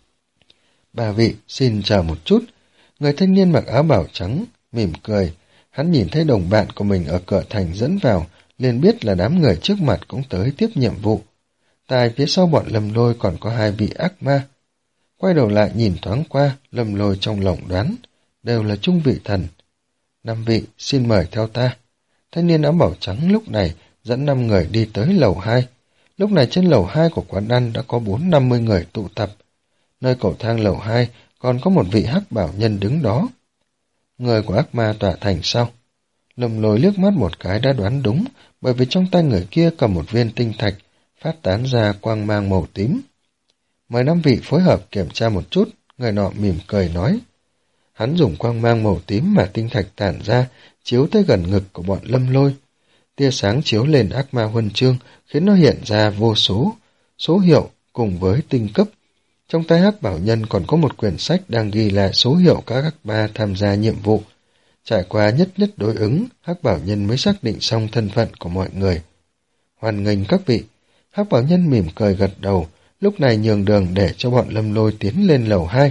Ba vị, xin chờ một chút. Người thanh niên mặc áo bảo trắng, mỉm cười. Hắn nhìn thấy đồng bạn của mình ở cửa thành dẫn vào, liền biết là đám người trước mặt cũng tới tiếp nhiệm vụ. Tại phía sau bọn Lâm Lôi còn có hai vị ác ma. Quay đầu lại nhìn thoáng qua, Lâm Lôi trong lòng đoán, đều là trung vị thần. Năm vị, xin mời theo ta. Thanh niên áo bảo trắng lúc này dẫn năm người đi tới lầu hai. Lúc này trên lầu hai của quán ăn đã có bốn năm mươi người tụ tập. Nơi cầu thang lầu hai còn có một vị hắc bảo nhân đứng đó. Người của ác ma tỏa thành sao? Lâm Lôi liếc mắt một cái đã đoán đúng, bởi vì trong tay người kia cầm một viên tinh thạch, phát tán ra quang mang màu tím. Mời năm vị phối hợp kiểm tra một chút, người nọ mỉm cười nói. Hắn dùng quang mang màu tím mà tinh thạch tản ra, chiếu tới gần ngực của bọn Lâm Lôi. Tia sáng chiếu lên ác ma huân chương, khiến nó hiện ra vô số, số hiệu cùng với tinh cấp. Trong tay hắc bảo nhân còn có một quyển sách đang ghi lại số hiệu các ác ma tham gia nhiệm vụ. Trải qua nhất nhất đối ứng, hắc bảo nhân mới xác định xong thân phận của mọi người. Hoan nghênh các vị. Hắc bảo nhân mỉm cười gật đầu, lúc này nhường đường để cho bọn Lâm Lôi tiến lên lầu hai.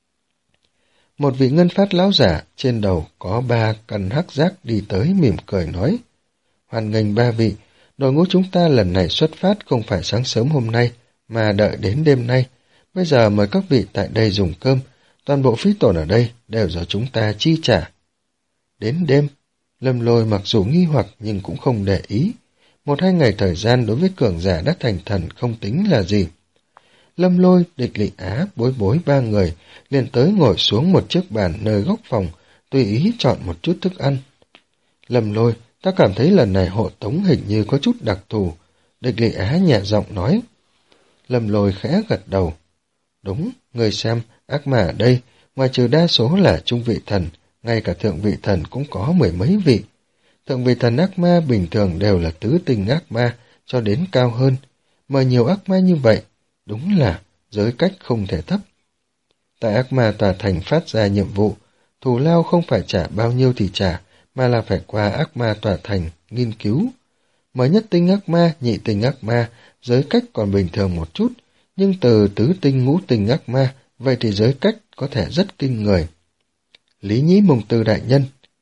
Một vị ngân phát lão giả, trên đầu có ba căn hắc giác đi tới mỉm cười nói. Hoan nghênh ba vị, đội ngũ chúng ta lần này xuất phát không phải sáng sớm hôm nay, mà đợi đến đêm nay. Bây giờ mời các vị tại đây dùng cơm, toàn bộ phí tổn ở đây đều do chúng ta chi trả. Đến đêm, Lâm Lôi mặc dù nghi hoặc nhưng cũng không để ý. Một hai ngày thời gian đối với cường giả đã thành thần không tính là gì. Lâm Lôi, Địch Lị Á, Bối Bối ba người liền tới ngồi xuống một chiếc bàn nơi góc phòng, tùy ý chọn một chút thức ăn. Lâm Lôi, Ta cảm thấy lần này hộ tống hình như có chút đặc thù. Địch Lệ Á nhẹ giọng nói. Lâm Lôi khẽ gật đầu. Đúng, người xem, ác ma ở đây, ngoài trừ đa số là trung vị thần, ngay cả thượng vị thần cũng có mười mấy vị. Thượng vị thần ác ma bình thường đều là tứ tinh ác ma, cho đến cao hơn. Mà nhiều ác ma như vậy, đúng là giới cách không thể thấp. Tại ác ma tòa thành phát ra nhiệm vụ, thù lao không phải trả bao nhiêu thì trả, mà là phải qua ác ma tòa thành nghiên cứu. Mới nhất tinh ác ma, nhị tinh ác ma, giới cách còn bình thường một chút, nhưng từ tứ tinh ngũ tinh ác ma, vậy thì giới cách có thể rất kinh người. Lý Nhĩ Mông Tư đại nhân.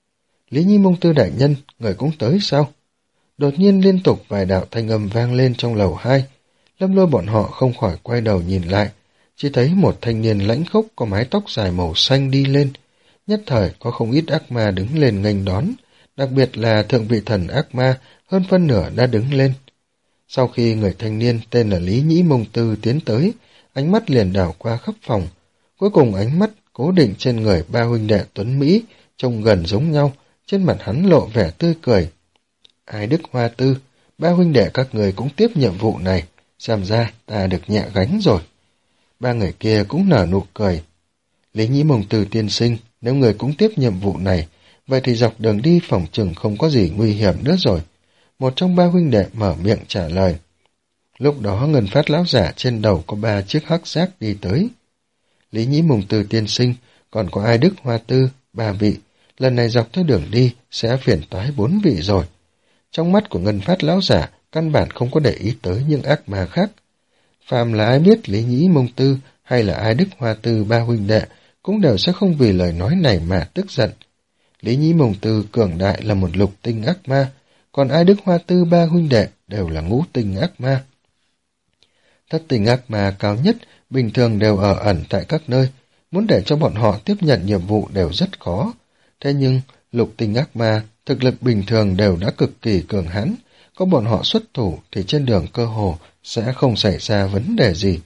Lý Nhĩ Mông Tư đại nhân, người cũng tới sao? Đột nhiên liên tục vài đạo thanh âm vang lên trong lầu hai. Lâm Lôi bọn họ không khỏi quay đầu nhìn lại, chỉ thấy một thanh niên lãnh khốc có mái tóc dài màu xanh đi lên. Nhất thời có không ít ác ma đứng lên nghênh đón, đặc biệt là thượng vị thần ác ma, hơn phân nửa đã đứng lên. Sau khi người thanh niên tên là Lý Nhĩ Mông Tư tiến tới, ánh mắt liền đảo qua khắp phòng. Cuối cùng ánh mắt cố định trên người ba huynh đệ tuấn Mỹ, trông gần giống nhau, trên mặt hắn lộ vẻ tươi cười. Ai Đức Hoa Tư, ba huynh đệ các người cũng tiếp nhiệm vụ này, xem ra ta được nhẹ gánh rồi. Ba người kia cũng nở nụ cười. Lý Nhĩ Mông Tư tiên sinh, nếu người cũng tiếp nhiệm vụ này, vậy thì dọc đường đi phòng chừng không có gì nguy hiểm nữa rồi. Một trong ba huynh đệ mở miệng trả lời. Lúc đó Ngân Phát lão giả trên đầu có ba chiếc hắc giác đi tới. Lý Nhĩ Mông Tư tiên sinh, còn có Ai Đức Hoa Tư, ba vị, lần này dọc theo đường đi sẽ phiền toái bốn vị rồi. Trong mắt của Ngân Phát lão giả, căn bản không có để ý tới những ác ma khác. Phàm là ai biết Lý Nhĩ Mông Tư hay là Ai Đức Hoa Tư ba huynh đệ, cũng đều sẽ không vì lời nói này mà tức giận. Lý Nhĩ Mông Tư cường đại là một lục tinh ác ma, còn Ai Đức Hoa Tư ba huynh đệ đều là ngũ tinh ác ma. Thất tinh ác ma cao nhất bình thường đều ở ẩn tại các nơi, muốn để cho bọn họ tiếp nhận nhiệm vụ đều rất khó. Thế nhưng lục tinh ác ma thực lực bình thường đều đã cực kỳ cường hãn, có bọn họ xuất thủ thì trên đường cơ hồ sẽ không xảy ra vấn đề gì.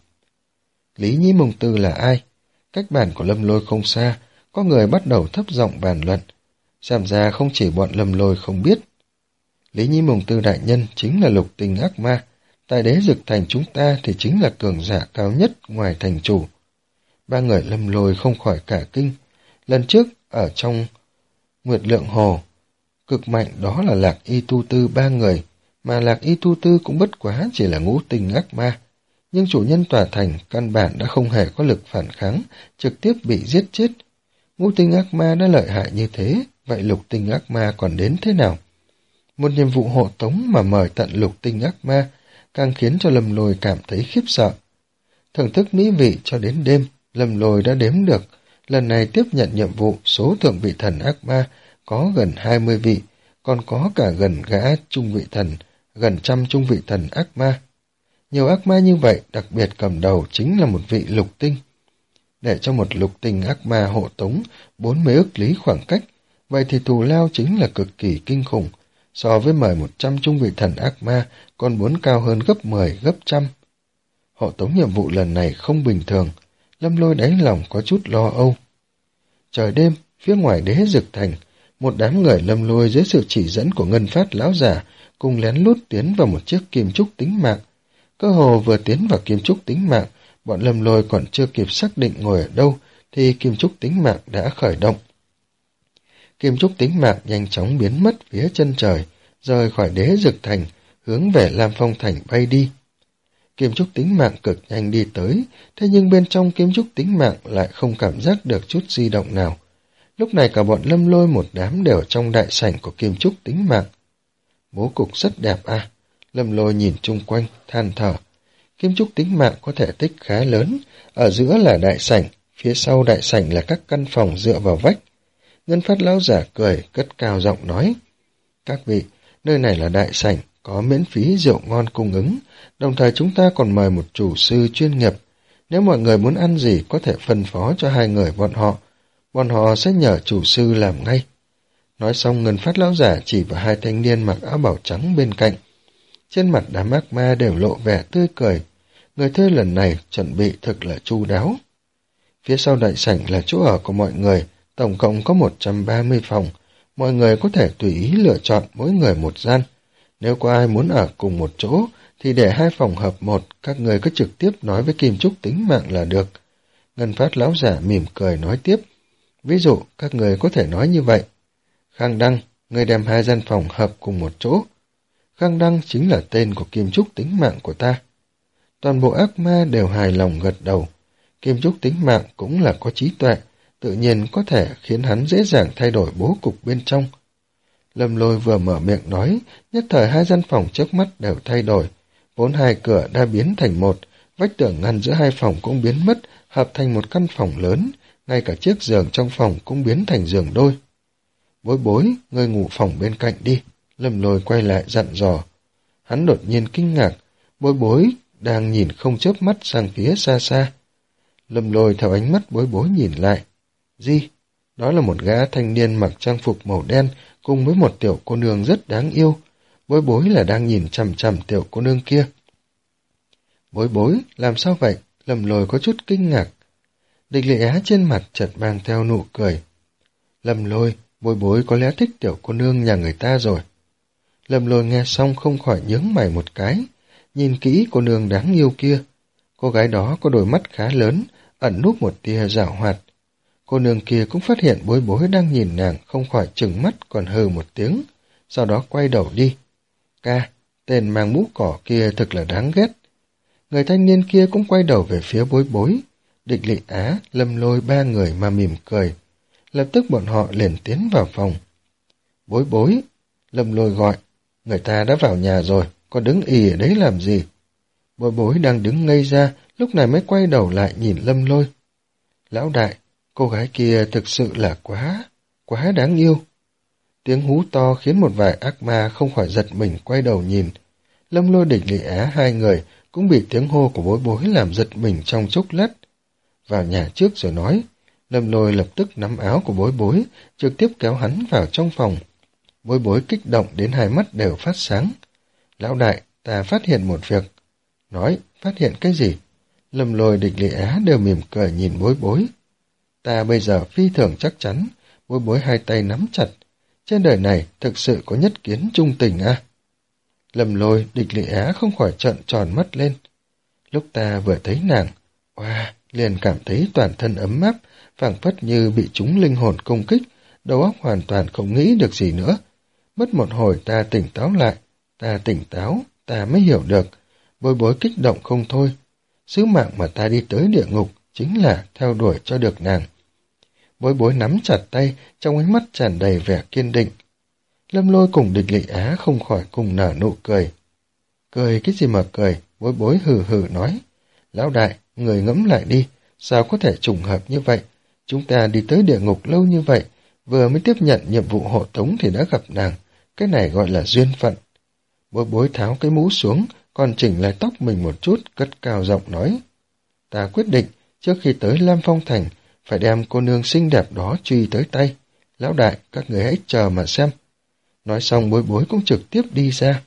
Lý Nhĩ Mông Tư là ai? Cách bàn của Lâm Lôi không xa, có người bắt đầu thấp giọng bàn luận. Xem ra không chỉ bọn Lâm Lôi không biết. Lý Nhĩ Mông Tư đại nhân chính là lục tinh ác ma, tại đế dực thành chúng ta thì chính là cường giả cao nhất ngoài thành chủ. Ba người Lâm Lôi không khỏi cả kinh. Lần trước ở trong Nguyệt Lượng Hồ, cực mạnh đó là Lạc Y Tu Tư ba người, mà Lạc Y Tu Tư cũng bất quá chỉ là ngũ tinh ác ma. Nhưng chủ nhân tòa thành căn bản đã không hề có lực phản kháng, trực tiếp bị giết chết. Ngũ tinh ác ma đã lợi hại như thế, vậy lục tinh ác ma còn đến thế nào? Một nhiệm vụ hộ tống mà mời tận lục tinh ác ma, càng khiến cho Lâm Lôi cảm thấy khiếp sợ. Thưởng thức mỹ vị cho đến đêm, Lâm Lôi đã đếm được, lần này tiếp nhận nhiệm vụ số thượng vị thần ác ma có gần hai mươi vị, còn có cả gần gã trung vị thần, gần trăm trung vị thần ác ma. Nhiều ác ma như vậy, đặc biệt cầm đầu chính là một vị lục tinh. Để cho một lục tinh ác ma hộ tống bốn mươi ức lý khoảng cách, vậy thì thù lao chính là cực kỳ kinh khủng, so với mời một trăm trung vị thần ác ma còn muốn cao hơn gấp mười, gấp trăm. Hộ tống nhiệm vụ lần này không bình thường, Lâm Lôi đáy lòng có chút lo âu. Trời đêm, phía ngoài đế dực thành, một đám người Lâm Lôi dưới sự chỉ dẫn của Ngân Phát lão giả cùng lén lút tiến vào một chiếc kim trúc tính mạng. Cơ hồ vừa tiến vào kim trúc tính mạng, bọn Lâm Lôi còn chưa kịp xác định ngồi ở đâu, thì kim trúc tính mạng đã khởi động. Kim trúc tính mạng nhanh chóng biến mất phía chân trời, rời khỏi đế dực thành, hướng về Lam Phong thành bay đi. Kim trúc tính mạng cực nhanh đi tới, thế nhưng bên trong kim trúc tính mạng lại không cảm giác được chút di động nào. Lúc này cả bọn Lâm Lôi một đám đều trong đại sảnh của kim trúc tính mạng. Bố cục rất đẹp à? Lâm Lôi nhìn chung quanh, than thở. Kim trúc tính mạng có thể tích khá lớn, ở giữa là đại sảnh, phía sau đại sảnh là các căn phòng dựa vào vách. Ngân Phát lão giả cười, cất cao giọng nói. Các vị, nơi này là đại sảnh, có miễn phí rượu ngon cung ứng, đồng thời chúng ta còn mời một chủ sư chuyên nghiệp. Nếu mọi người muốn ăn gì có thể phân phó cho hai người bọn họ, bọn họ sẽ nhờ chủ sư làm ngay. Nói xong Ngân Phát lão giả chỉ vào hai thanh niên mặc áo bảo trắng bên cạnh. Trên mặt đám ác ma đều lộ vẻ tươi cười, người thuê lần này chuẩn bị thật là chu đáo. Phía sau đại sảnh là chỗ ở của mọi người, tổng cộng có một trăm ba mươi phòng, mọi người có thể tùy ý lựa chọn mỗi người một gian. Nếu có ai muốn ở cùng một chỗ, thì để hai phòng hợp một, các người cứ trực tiếp nói với Kim Trúc tính mạng là được. Ngân Phát lão giả mỉm cười nói tiếp. Ví dụ, các người có thể nói như vậy. Khang Đăng, người đem hai gian phòng hợp cùng một chỗ. Khang Đăng chính là tên của Kim Trúc tính mạng của ta. Toàn bộ ác ma đều hài lòng gật đầu. Kim Trúc tính mạng cũng là có trí tuệ, tự nhiên có thể khiến hắn dễ dàng thay đổi bố cục bên trong. Lâm Lôi vừa mở miệng nói, nhất thời hai gian phòng trước mắt đều thay đổi. Vốn hai cửa đã biến thành một, vách tường ngăn giữa hai phòng cũng biến mất, hợp thành một căn phòng lớn, ngay cả chiếc giường trong phòng cũng biến thành giường đôi. Bối bối, ngươi ngủ phòng bên cạnh đi. Lâm Lôi quay lại dặn dò. Hắn đột nhiên kinh ngạc, bối bối đang nhìn không chớp mắt sang phía xa xa. Lâm Lôi theo ánh mắt bối bối nhìn lại. Gì? Đó là một gã thanh niên mặc trang phục màu đen cùng với một tiểu cô nương rất đáng yêu. Bối bối là đang nhìn chằm chằm tiểu cô nương kia. Bối bối, làm sao vậy? Lâm Lôi có chút kinh ngạc. Địch Lệ Á trên mặt chợt mang theo nụ cười. Lâm Lôi, bối bối có lẽ thích tiểu cô nương nhà người ta rồi. Lâm Lôi nghe xong không khỏi nhướng mày một cái. Nhìn kỹ cô nương đáng yêu kia. Cô gái đó có đôi mắt khá lớn, ẩn núp một tia giảo hoạt. Cô nương kia cũng phát hiện bối bối đang nhìn nàng, không khỏi trừng mắt còn hừ một tiếng, sau đó quay đầu đi. Ca, tên mang mũ cỏ kia thực là đáng ghét. Người thanh niên kia cũng quay đầu về phía bối bối. Địch Lệ Á, Lâm Lôi ba người mà mỉm cười. Lập tức bọn họ liền tiến vào phòng. Bối bối, Lâm Lôi gọi, người ta đã vào nhà rồi, còn đứng ì ở đấy làm gì? Bối bối đang đứng ngây ra, lúc này mới quay đầu lại nhìn Lâm Lôi. Lão đại, cô gái kia thực sự là quá, quá đáng yêu. Tiếng hú to khiến một vài ác ma không khỏi giật mình quay đầu nhìn. Lâm Lôi, Địch Lệ Á hai người cũng bị tiếng hô của bối bối làm giật mình trong chốc lát. Vào nhà trước rồi nói. Lâm Lôi lập tức nắm áo của bối bối, trực tiếp kéo hắn vào trong phòng. Bối bối kích động đến hai mắt đều phát sáng. Lão đại, ta phát hiện một việc. Nói, phát hiện cái gì? Lâm Lôi, Địch Lệ Á đều mỉm cười nhìn bối bối. Ta bây giờ phi thường chắc chắn. Bối bối hai tay nắm chặt. Trên đời này thực sự có nhất kiến trung tình à? Lâm Lôi, Địch Lệ Á không khỏi trợn tròn mắt lên. Lúc ta vừa thấy nàng, wow, liền cảm thấy toàn thân ấm áp, phảng phất như bị trúng linh hồn công kích, đầu óc hoàn toàn không nghĩ được gì nữa. Mất một hồi ta tỉnh táo lại, ta tỉnh táo, ta mới hiểu được. Bối bối kích động không thôi. Sứ mạng mà ta đi tới địa ngục chính là theo đuổi cho được nàng. Bối bối nắm chặt tay, trong ánh mắt tràn đầy vẻ kiên định. Lâm Lôi cùng Địch Lệ Á không khỏi cùng nở nụ cười. Cười cái gì mà cười, bối bối hừ hừ nói. Lão đại, người ngẫm lại đi, sao có thể trùng hợp như vậy? Chúng ta đi tới địa ngục lâu như vậy, vừa mới tiếp nhận nhiệm vụ hộ tống thì đã gặp nàng, cái này gọi là duyên phận. Bối bối tháo cái mũ xuống, còn chỉnh lại tóc mình một chút, cất cao giọng nói. Ta quyết định, trước khi tới Lam Phong Thành, phải đem cô nương xinh đẹp đó truy tới tay. Lão đại, các người hãy chờ mà xem. Nói xong bối bối cũng trực tiếp đi ra.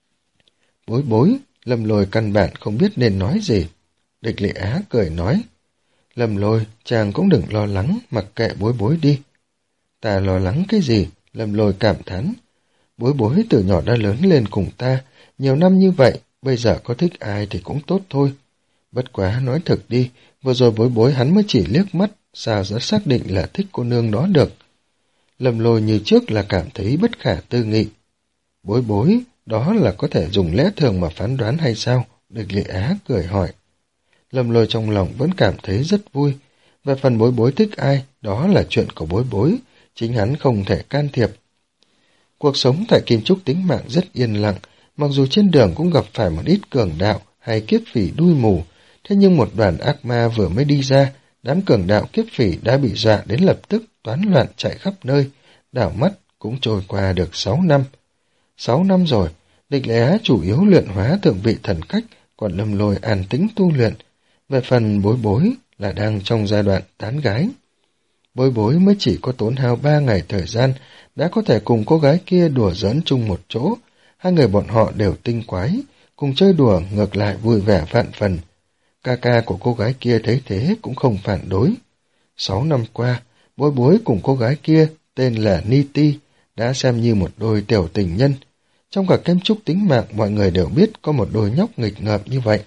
Bối bối, Lâm Lôi căn bản không biết nên nói gì. Địch Lệ Á cười nói. Lâm Lôi, chàng cũng đừng lo lắng, mặc kệ bối bối đi. Ta lo lắng cái gì? Lâm Lôi cảm thán. Bối bối từ nhỏ đã lớn lên cùng ta, nhiều năm như vậy, bây giờ có thích ai thì cũng tốt thôi. Bất quá nói thật đi, vừa rồi bối bối hắn mới chỉ liếc mắt, sao đã xác định là thích cô nương đó được. Lâm Lôi như trước là cảm thấy bất khả tư nghị. Bối bối, đó là có thể dùng lẽ thường mà phán đoán hay sao? Địch Lệ Á cười hỏi. Lâm Lôi trong lòng vẫn cảm thấy rất vui. Về phần bối bối thích ai, đó là chuyện của bối bối, chính hắn không thể can thiệp. Cuộc sống tại Kim Trúc tính mạng rất yên lặng, mặc dù trên đường cũng gặp phải một ít cường đạo hay kiếp phỉ đuôi mù, thế nhưng một đoàn ác ma vừa mới đi ra, đám cường đạo kiếp phỉ đã bị dọa đến lập tức toán loạn chạy khắp nơi, đảo mắt cũng trôi qua được sáu năm. Sáu năm rồi, Địch Lệ Á chủ yếu luyện hóa thượng vị thần cách, còn Lâm Lôi an tĩnh tu luyện. Về phần bối bối là đang trong giai đoạn tán gái. Bối bối mới chỉ có tốn hao ba ngày thời gian, đã có thể cùng cô gái kia đùa giỡn chung một chỗ. Hai người bọn họ đều tinh quái, cùng chơi đùa ngược lại vui vẻ vạn phần. Ca ca của cô gái kia thấy thế cũng không phản đối. Sáu năm qua, bối bối cùng cô gái kia tên là Niti, đã xem như một đôi tiểu tình nhân. Trong cả kem trúc tính mạng, mọi người đều biết có một đôi nhóc nghịch ngợm như vậy.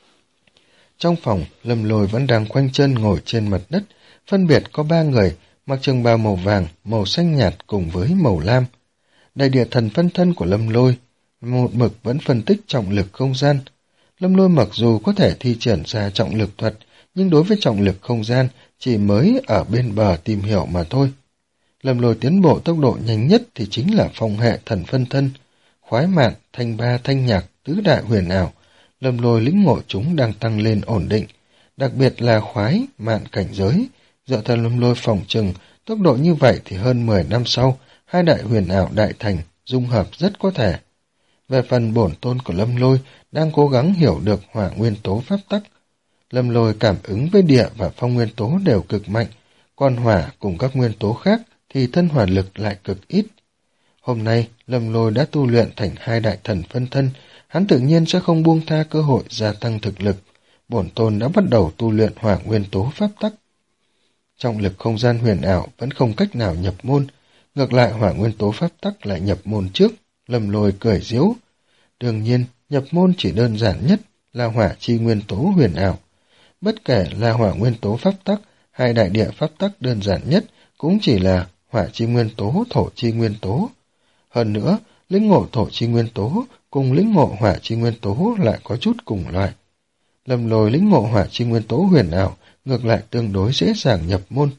Trong phòng, Lâm Lôi vẫn đang khoanh chân ngồi trên mặt đất, phân biệt có ba người, mặc trường bào màu vàng, màu xanh nhạt cùng với màu lam. Đại địa thần phân thân của Lâm Lôi, một mực vẫn phân tích trọng lực không gian. Lâm Lôi mặc dù có thể thi triển ra trọng lực thuật, nhưng đối với trọng lực không gian chỉ mới ở bên bờ tìm hiểu mà thôi. Lâm Lôi tiến bộ tốc độ nhanh nhất thì chính là phong hệ thần phân thân, khoái mạn, thanh ba, thanh nhạc, tứ đại huyền ảo. Lâm Lôi lĩnh ngộ chúng đang tăng lên ổn định, đặc biệt là khoái mạn cảnh giới. Dựa theo Lâm Lôi phòng trừng, tốc độ như vậy thì hơn mười năm sau, hai đại huyền ảo đại thành, dung hợp rất có thể. Về phần bổn tôn của Lâm Lôi, đang cố gắng hiểu được hỏa nguyên tố pháp tắc. Lâm Lôi cảm ứng với địa và phong nguyên tố đều cực mạnh, còn hỏa cùng các nguyên tố khác thì thân hỏa lực lại cực ít. Hôm nay, Lâm Lôi đã tu luyện thành hai đại thần phân thân, hắn tự nhiên sẽ không buông tha cơ hội gia tăng thực lực. Bổn tôn đã bắt đầu tu luyện hỏa nguyên tố pháp tắc. Trọng lực không gian huyền ảo vẫn không cách nào nhập môn, ngược lại hỏa nguyên tố pháp tắc lại nhập môn trước. Lâm Lôi cười giễu. Đương nhiên, nhập môn chỉ đơn giản nhất là hỏa chi nguyên tố huyền ảo. Bất kể là hỏa nguyên tố pháp tắc hay đại địa pháp tắc đơn giản nhất cũng chỉ là hỏa chi nguyên tố, thổ chi nguyên tố. Hơn nữa, lĩnh ngộ thổ chi nguyên tố cùng lĩnh ngộ hỏa chi nguyên tố lại có chút cùng loại. Lâm Lôi lĩnh ngộ hỏa chi nguyên tố huyền ảo ngược lại tương đối dễ dàng nhập môn.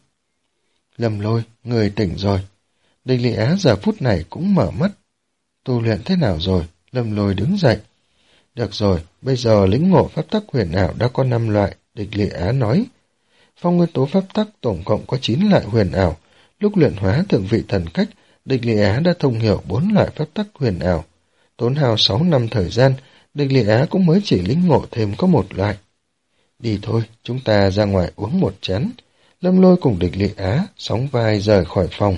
Lâm Lôi, người tỉnh rồi. Đinh Lị Á giờ phút này cũng mở mắt. Tu luyện thế nào rồi? Lâm Lôi đứng dậy. Được rồi, bây giờ lĩnh ngộ pháp tắc huyền ảo đã có năm loại, Đinh Lị Á nói. Phong nguyên tố pháp tắc tổng cộng có chín loại huyền ảo. Lúc luyện hóa thượng vị thần cách, Đinh Lị Á đã thông hiểu bốn loại pháp tắc huyền ảo. Tốn hao sáu năm thời gian, Đinh Lị Á cũng mới chỉ lĩnh ngộ thêm có một loại. Đi thôi, chúng ta ra ngoài uống một chén. Lâm Lôi cùng Đinh Lị Á sóng vai rời khỏi phòng.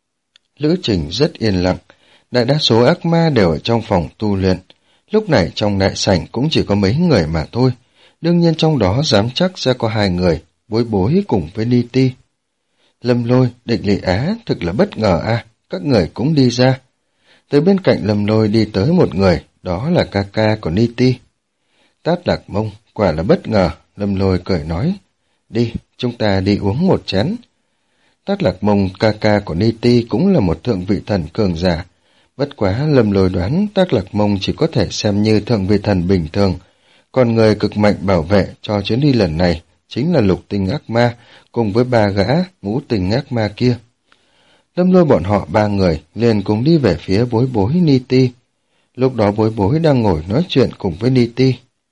Lữ trình rất yên lặng, đại đa số ác ma đều ở trong phòng tu luyện. Lúc này trong đại sảnh cũng chỉ có mấy người mà thôi. Đương nhiên trong đó dám chắc sẽ có hai người, Bối Bối cùng với Ni Ti. Lâm Lôi, Đinh Lị Á thực là bất ngờ à, các người cũng đi ra. Từ bên cạnh Lâm Lôi đi tới một người, đó là ca ca của Ni Ti. Tát Lạc Mông, quả là bất ngờ, Lâm Lôi cười nói. Đi, chúng ta đi uống một chén. Tát Lạc Mông, ca ca của Ni Ti cũng là một thượng vị thần cường giả. Bất quá Lâm Lôi đoán Tát Lạc Mông chỉ có thể xem như thượng vị thần bình thường, còn người cực mạnh bảo vệ cho chuyến đi lần này chính là lục tinh ác ma cùng với ba gã ngũ tinh ác ma kia. Lâm Lôi bọn họ ba người liền cùng đi về phía Bối Bối Ni Ti. Lúc đó Bối Bối đang ngồi nói chuyện cùng với Ni Ti.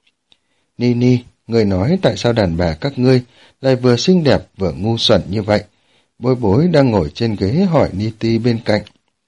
Ni Ni, người nói tại sao đàn bà các ngươi lại vừa xinh đẹp vừa ngu xuẩn như vậy? Bối Bối đang ngồi trên ghế hỏi Ni Ti bên cạnh.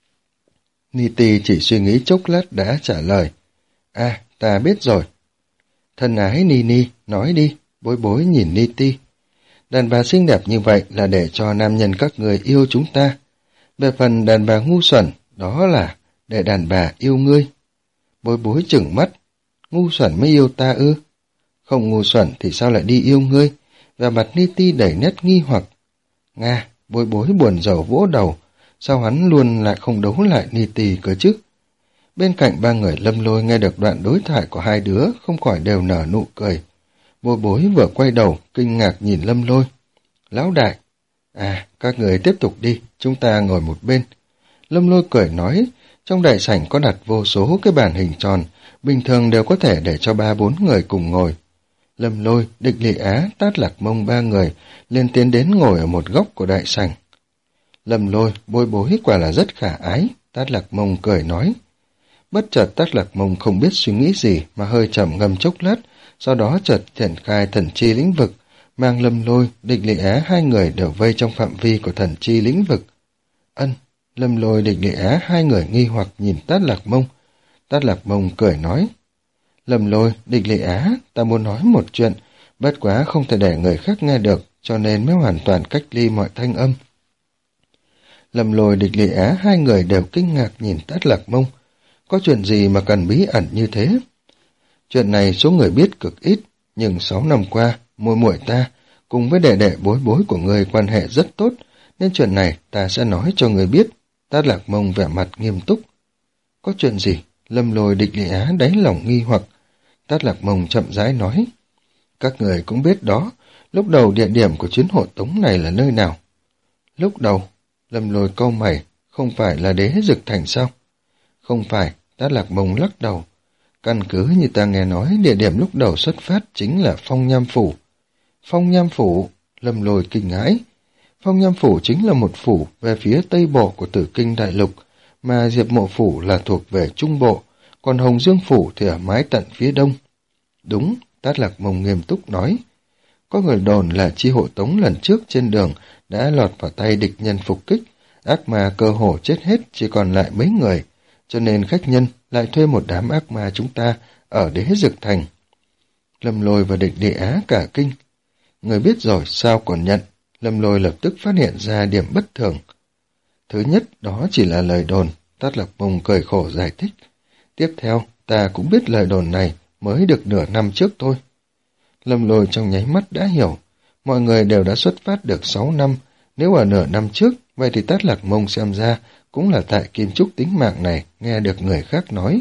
Ni Ti chỉ suy nghĩ chốc lát đã trả lời. À, ta biết rồi. Thân ái Ni Ni, nói đi. Bối Bối nhìn Ni Ti. Đàn bà xinh đẹp như vậy là để cho nam nhân các người yêu chúng ta. Về phần đàn bà ngu xuẩn, đó là để đàn bà yêu ngươi. Bối Bối chừng mắt. Ngu xuẩn mới yêu ta ư? Không ngu xuẩn thì sao lại đi yêu ngươi? Và mặt Ni Ti đầy nét nghi hoặc. Nga, Bối Bối buồn rầu vỗ đầu. Sao hắn luôn lại không đấu lại Ni Ti cơ chứ? Bên cạnh ba người Lâm Lôi nghe được đoạn đối thoại của hai đứa không khỏi đều nở nụ cười. Bối Bối vừa quay đầu, kinh ngạc nhìn Lâm Lôi. Lão đại, à, các người tiếp tục đi, chúng ta ngồi một bên. Lâm Lôi cười nói, trong đại sảnh có đặt vô số cái bàn hình tròn, bình thường đều có thể để cho ba bốn người cùng ngồi. Lâm Lôi, Địch Lị Á, Tát Lạc Mông ba người liền tiến đến ngồi ở một góc của đại sảnh. Lâm Lôi, Bối Bối quả là rất khả ái, Tát Lạc Mông cười nói. Bất chợt Tát Lạc Mông không biết suy nghĩ gì mà hơi trầm ngâm chốc lát, sau đó chợt triển khai thần chi lĩnh vực, mang Lâm Lôi, Địch Lị Á hai người đều vây trong phạm vi của thần chi lĩnh vực. Ân, Lâm Lôi, Địch Lị Á hai người nghi hoặc nhìn Tát Lạc Mông. Tát Lạc Mông cười nói. Lâm Lôi, Địch Lị Á, ta muốn nói một chuyện, bất quá không thể để người khác nghe được, cho nên mới hoàn toàn cách ly mọi thanh âm. Lâm Lôi, Địch Lị Á hai người đều kinh ngạc nhìn Tát Lạc Mông. Có chuyện gì mà cần bí ẩn như thế? Chuyện này số người biết cực ít, nhưng sáu năm qua, muội muội ta cùng với đệ đệ Bối Bối của người quan hệ rất tốt, nên chuyện này ta sẽ nói cho người biết. Tát Lạc Mông vẻ mặt nghiêm túc. Có chuyện gì? Lâm Lôi, Địch Lệ Á đáy lòng nghi hoặc. Tát Lạc Mông chậm rãi nói. Các người cũng biết đó, lúc đầu địa điểm của chuyến hộ tống này là nơi nào? Lúc đầu, Lâm Lôi cau mày, không phải là Đế Dực Thành sao? Không phải, Tát Lạc Mông lắc đầu. Căn cứ như ta nghe nói, địa điểm lúc đầu xuất phát chính là Phong Nham Phủ. Phong Nham Phủ, Lâm Lôi kinh hãi. Phong Nham Phủ chính là một phủ về phía tây bộ của Tử Kinh Đại Lục, mà Diệp Mộ Phủ là thuộc về trung bộ, còn Hồng Dương Phủ thì ở mái tận phía đông. Đúng, Tát Lạc Mông nghiêm túc nói. Có người đồn là chi hộ tống lần trước trên đường đã lọt vào tay địch nhân phục kích, ác ma cơ hồ chết hết, chỉ còn lại mấy người, cho nên khách nhân lại thuê một đám ác ma chúng ta ở Đế Dực Thành. Lâm Lôi và Địch Địa Á cả kinh. Người biết rồi sao còn nhận? Lâm Lôi lập tức phát hiện ra điểm bất thường. Thứ nhất, đó chỉ là lời đồn, Tát Lạc Mông cười khổ giải thích. Tiếp theo, ta cũng biết lời đồn này mới được nửa năm trước thôi. Lâm Lôi trong nháy mắt đã hiểu, mọi người đều đã xuất phát được sáu năm, nếu ở nửa năm trước, vậy thì Tát Lạc Mông xem ra cũng là tại kim trúc tính mạng này nghe được người khác nói.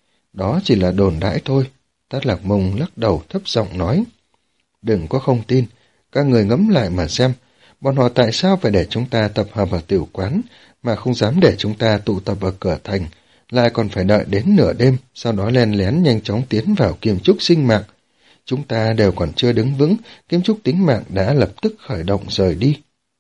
Đó chỉ là đồn đãi thôi, Tát Lạc Mông lắc đầu thấp giọng nói. Đừng có không tin, các người ngẫm lại mà xem, bọn họ tại sao phải để chúng ta tập hợp ở tiểu quán, mà không dám để chúng ta tụ tập ở cửa thành, lại còn phải đợi đến nửa đêm, sau đó len lén nhanh chóng tiến vào kim trúc sinh mạng. Chúng ta đều còn chưa đứng vững, kim trúc tính mạng đã lập tức khởi động rời đi.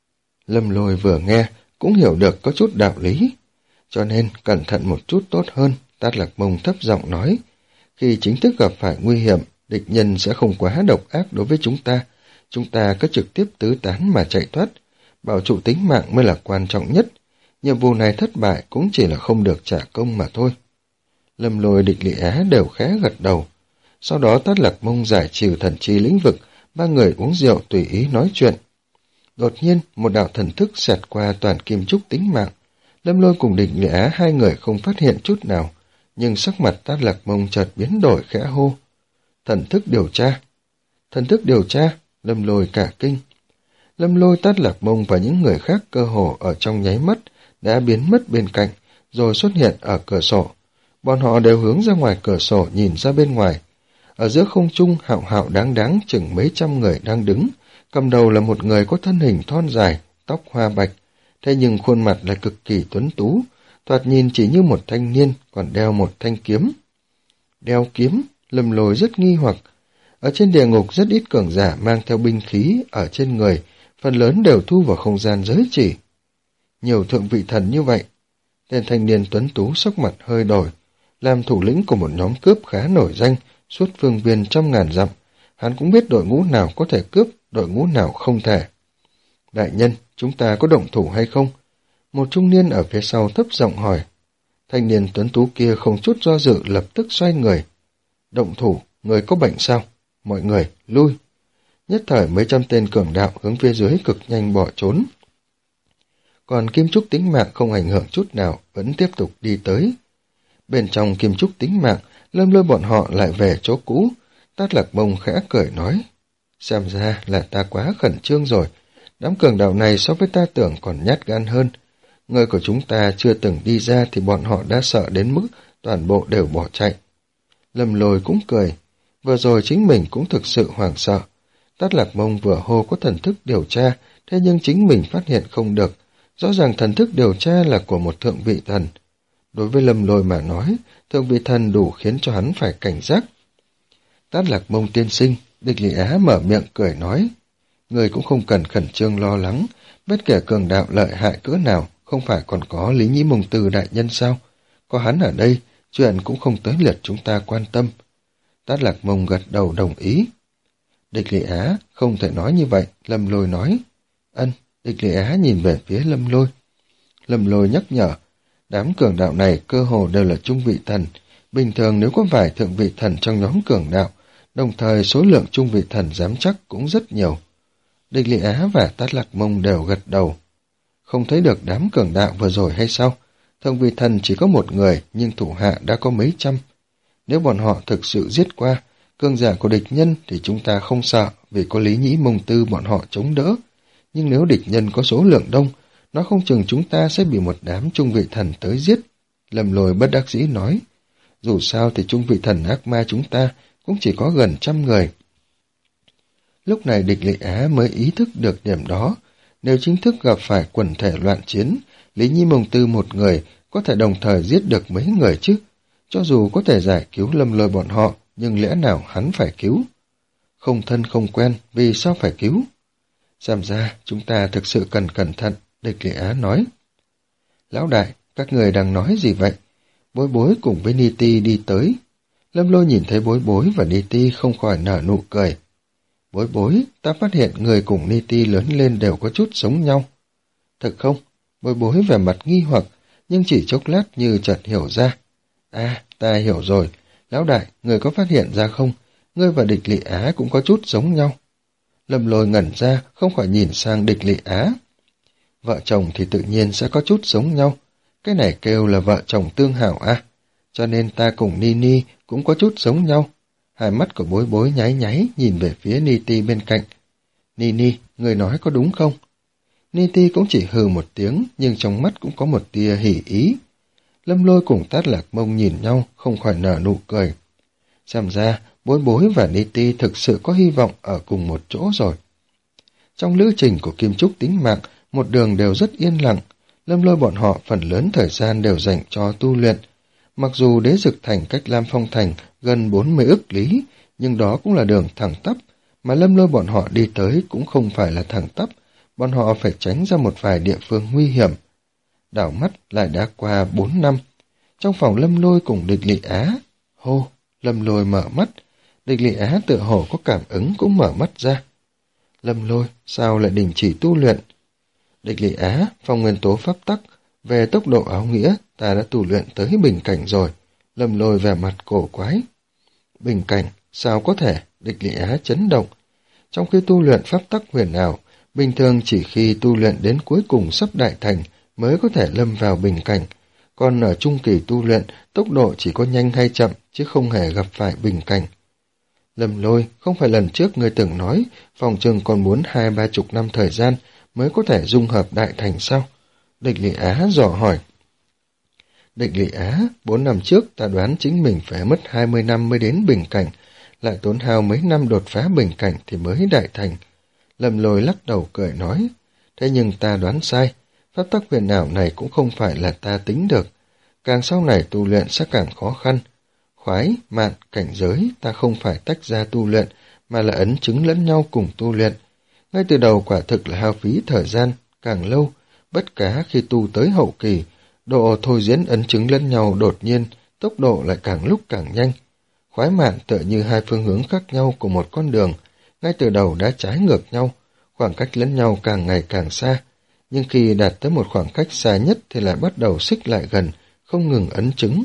Lâm Lôi vừa nghe, cũng hiểu được có chút đạo lý. Cho nên, cẩn thận một chút tốt hơn, Tát Lạc Mông thấp giọng nói. Khi chính thức gặp phải nguy hiểm, địch nhân sẽ không quá độc ác đối với chúng ta. Chúng ta cứ trực tiếp tứ tán mà chạy thoát. Bảo trụ tính mạng mới là quan trọng nhất. Nhiệm vụ này thất bại cũng chỉ là không được trả công mà thôi. Lâm Lôi, Địch Lệ Á đều khẽ gật đầu. Sau đó Tát Lạc Mông giải trừ thần chi lĩnh vực, ba người uống rượu tùy ý nói chuyện. Đột nhiên, một đạo thần thức xẹt qua toàn kim trúc tính mạng. Lâm Lôi cùng Địch Lệ Á hai người không phát hiện chút nào, nhưng sắc mặt Tát Lạc Mông chợt biến đổi khẽ hô. Thần thức điều tra. Thần thức điều tra, Lâm Lôi cả kinh. Lâm Lôi, Tát Lạc Mông và những người khác cơ hồ ở trong nháy mắt đã biến mất bên cạnh, rồi xuất hiện ở cửa sổ. Bọn họ đều hướng ra ngoài cửa sổ nhìn ra bên ngoài. Ở giữa không trung hạo hạo đáng đáng chừng mấy trăm người đang đứng, cầm đầu là một người có thân hình thon dài, tóc hoa bạch, thế nhưng khuôn mặt lại cực kỳ tuấn tú, thoạt nhìn chỉ như một thanh niên còn đeo một thanh kiếm. Đeo kiếm, Lâm Lôi rất nghi hoặc. Ở trên địa ngục rất ít cường giả mang theo binh khí ở trên người, phần lớn đều thu vào không gian giới chỉ. Nhiều thượng vị thần như vậy. Tên thanh niên tuấn tú sắc mặt hơi đổi, làm thủ lĩnh của một nhóm cướp khá nổi danh, suốt phương viên trăm ngàn dặm. Hắn cũng biết đội ngũ nào có thể cướp, đội ngũ nào không thể. Đại nhân, chúng ta có động thủ hay không? Một trung niên ở phía sau thấp giọng hỏi. Thanh niên tuấn tú kia không chút do dự lập tức xoay người. Động thủ, người có bệnh sao? Mọi người, lui. Nhất thời mấy trăm tên cường đạo hướng phía dưới cực nhanh bỏ trốn. Còn kim trúc tính mạng không ảnh hưởng chút nào, vẫn tiếp tục đi tới. Bên trong kim trúc tính mạng, Lâm Lôi bọn họ lại về chỗ cũ. Tát Lạc Mông khẽ cười nói. Xem ra là ta quá khẩn trương rồi. Đám cường đạo này so với ta tưởng còn nhát gan hơn. Người của chúng ta chưa từng đi ra thì bọn họ đã sợ đến mức toàn bộ đều bỏ chạy. Lâm Lôi cũng cười. Vừa rồi chính mình cũng thực sự hoảng sợ. Tát Lạc Mông vừa hô có thần thức điều tra, thế nhưng chính mình phát hiện không được. Rõ ràng thần thức điều tra là của một thượng vị thần. Đối với Lâm Lôi mà nói, thượng vị thần đủ khiến cho hắn phải cảnh giác. Tát Lạc Mông tiên sinh, Địch Lệ Á mở miệng cười nói. Người cũng không cần khẩn trương lo lắng, bất kể cường đạo lợi hại cỡ nào, không phải còn có Lý Nhĩ Mông Tư đại nhân sao? Có hắn ở đây, chuyện cũng không tới lượt chúng ta quan tâm. Tát Lạc Mông gật đầu đồng ý. Địch Lệ Á, không thể nói như vậy, Lâm Lôi nói. Ân, Địch Lệ Á nhìn về phía Lâm Lôi. Lâm Lôi nhắc nhở, đám cường đạo này cơ hồ đều là trung vị thần. Bình thường nếu có vài thượng vị thần trong nhóm cường đạo, đồng thời số lượng trung vị thần dám chắc cũng rất nhiều. Địch Lệ Á và Tát Lạc Mông đều gật đầu. Không thấy được đám cường đạo vừa rồi hay sao? Thượng vị thần chỉ có một người, nhưng thủ hạ đã có mấy trăm. Nếu bọn họ thực sự giết qua, cường giả của địch nhân thì chúng ta không sợ vì có Lý Nhĩ Mông Tư bọn họ chống đỡ. Nhưng nếu địch nhân có số lượng đông, Nó không chừng chúng ta sẽ bị một đám trung vị thần tới giết. Lâm Lôi bất đắc dĩ nói. Dù sao thì trung vị thần ác ma chúng ta cũng chỉ có gần trăm người. Lúc này Địch Lị Á mới ý thức được điểm đó. Nếu chính thức gặp phải quần thể loạn chiến, Lý Nhi Mông Tư một người có thể đồng thời giết được mấy người chứ. Cho dù có thể giải cứu Lâm Lôi bọn họ, nhưng lẽ nào hắn phải cứu? Không thân không quen, vì sao phải cứu? Xem ra chúng ta thực sự cần cẩn thận, Địch Lị Á nói. Lão đại, các người đang nói gì vậy? Bối Bối cùng với Ni Ti đi tới. Lâm Lôi nhìn thấy Bối Bối và Ni Ti không khỏi nở nụ cười. Bối Bối, ta phát hiện người cùng Ni Ti lớn lên đều có chút giống nhau. Thật không? Bối Bối vẻ mặt nghi hoặc, nhưng chỉ chốc lát như chợt hiểu ra. À, ta hiểu rồi. Lão đại, người có phát hiện ra không? Ngươi và Địch Lị Á cũng có chút giống nhau. Lâm Lôi ngẩn ra, không khỏi nhìn sang Địch Lị Á. Vợ chồng thì tự nhiên sẽ có chút giống nhau. Cái này kêu là vợ chồng tương hảo à? Cho nên ta cùng Ni Ni cũng có chút giống nhau. Hai mắt của Bối Bối nháy nháy nhìn về phía Ni Ti bên cạnh. Ni Ni, người nói có đúng không? Ni Ti cũng chỉ hừ một tiếng, nhưng trong mắt cũng có một tia hỉ ý. Lâm Lôi cùng Tát Lạc Mông nhìn nhau, không khỏi nở nụ cười. Xem ra, Bối Bối và Ni Ti thực sự có hy vọng ở cùng một chỗ rồi. Trong lữ trình của Kim Trúc tính mạng, một đường đều rất yên lặng. Lâm Lôi bọn họ phần lớn thời gian đều dành cho tu luyện. Mặc dù Đế Dực Thành cách Lam Phong Thành gần bốn mươi ức lý, nhưng đó cũng là đường thẳng tắp, mà Lâm Lôi bọn họ đi tới cũng không phải là thẳng tắp, bọn họ phải tránh ra một vài địa phương nguy hiểm. Đảo mắt lại đã qua bốn năm. Trong phòng Lâm Lôi cùng Địch Lị Á, hô, Lâm Lôi mở mắt, Địch Lị Á tự hồ có cảm ứng cũng mở mắt ra. Lâm Lôi, sao lại đình chỉ tu luyện? Địch Lị Á, phong nguyên tố pháp tắc, về tốc độ áo nghĩa, ta đã tu luyện tới bình cảnh rồi. Lâm Lôi vẻ mặt cổ quái. Bình cảnh, sao có thể? Địch Lị Á chấn động. Trong khi tu luyện pháp tắc huyền ảo, bình thường chỉ khi tu luyện đến cuối cùng sắp đại thành mới có thể lâm vào bình cảnh. Còn ở trung kỳ tu luyện, tốc độ chỉ có nhanh hay chậm, chứ không hề gặp phải bình cảnh. Lâm Lôi, không phải lần trước ngươi từng nói, phòng trường còn muốn hai ba chục năm thời gian mới có thể dung hợp đại thành sao? Địch Lị Á dò hỏi. Địch Lị Á, bốn năm trước ta đoán chính mình phải mất hai mươi năm mới đến bình cảnh, lại tốn hao mấy năm đột phá bình cảnh thì mới đại thành. Lâm Lôi lắc đầu cười nói, thế nhưng ta đoán sai, pháp tắc huyền ảo này cũng không phải là ta tính được, càng sau này tu luyện sẽ càng khó khăn. Khoái, mạn, cảnh giới ta không phải tách ra tu luyện, mà là ấn chứng lẫn nhau cùng tu luyện. Ngay từ đầu quả thực là hao phí thời gian, càng lâu, bất cá khi tu tới hậu kỳ, độ thôi diễn ấn chứng lẫn nhau đột nhiên, tốc độ lại càng lúc càng nhanh. Khoái mạn tựa như hai phương hướng khác nhau của một con đường, ngay từ đầu đã trái ngược nhau, khoảng cách lẫn nhau càng ngày càng xa, nhưng khi đạt tới một khoảng cách xa nhất thì lại bắt đầu xích lại gần, không ngừng ấn chứng.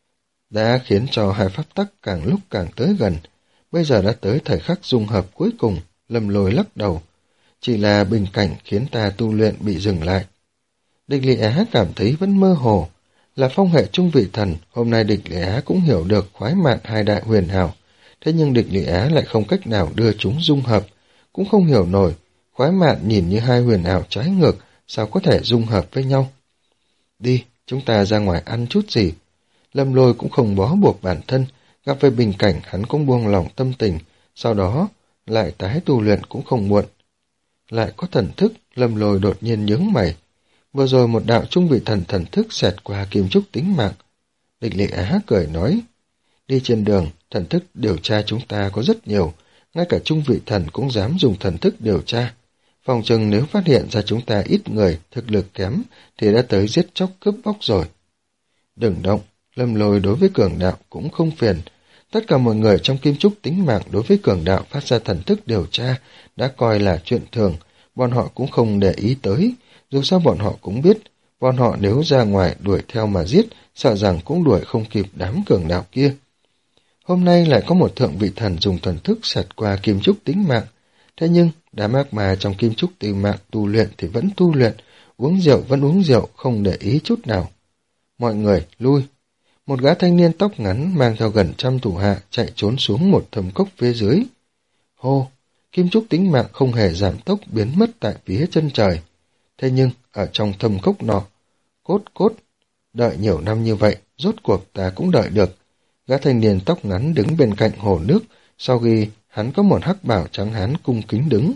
Đã khiến cho hai pháp tắc càng lúc càng tới gần, bây giờ đã tới thời khắc dung hợp cuối cùng. Lâm Lôi lắc đầu, chỉ là bình cảnh khiến ta tu luyện bị dừng lại. Địch Lị Á cảm thấy vẫn mơ hồ, là phong hệ trung vị thần, hôm nay Địch Lị Á cũng hiểu được khoái mạn hai đại huyền hảo, thế nhưng Địch Lị Á lại không cách nào đưa chúng dung hợp, cũng không hiểu nổi, khoái mạn nhìn như hai huyền ảo trái ngược, sao có thể dung hợp với nhau. Đi, chúng ta ra ngoài ăn chút gì. Lâm Lôi cũng không bó buộc bản thân, gặp phải bình cảnh hắn cũng buông lòng tâm tình, sau đó lại tái tu luyện cũng không muộn. Lại có thần thức, Lâm Lôi đột nhiên nhướng mày. Vừa rồi một đạo trung vị thần thần thức xẹt qua Kim Trúc tính mạng. Địch Lị Á cười nói, đi trên đường, thần thức điều tra chúng ta có rất nhiều, ngay cả trung vị thần cũng dám dùng thần thức điều tra. Phòng chừng nếu phát hiện ra chúng ta ít người, thực lực kém, thì đã tới giết chóc cướp bóc rồi. Đừng động, Lâm Lôi đối với cường đạo cũng không phiền. Tất cả mọi người trong Kim Trúc tính mạng đối với cường đạo phát ra thần thức điều tra đã coi là chuyện thường, bọn họ cũng không để ý tới. Dù sao bọn họ cũng biết, bọn họ nếu ra ngoài đuổi theo mà giết, sợ rằng cũng đuổi không kịp đám cường đạo kia. Hôm nay lại có một thượng vị thần dùng thần thức xẹt qua Kim Trúc tính mạng. Thế nhưng, đám ác ma trong Kim Trúc tính mạng tu luyện thì vẫn tu luyện, uống rượu vẫn uống rượu, không để ý chút nào. Mọi người, lui. Một gã thanh niên tóc ngắn mang theo gần trăm thủ hạ chạy trốn xuống một thầm cốc phía dưới. Hô, Kim Trúc tính mạng không hề giảm tốc biến mất tại phía chân trời. Thế nhưng, ở trong thâm cốc nọ, cốt cốt, đợi nhiều năm như vậy, rốt cuộc ta cũng đợi được. Gã thanh niên tóc ngắn đứng bên cạnh hồ nước, sau khi hắn có một hắc bảo trắng hán cung kính đứng.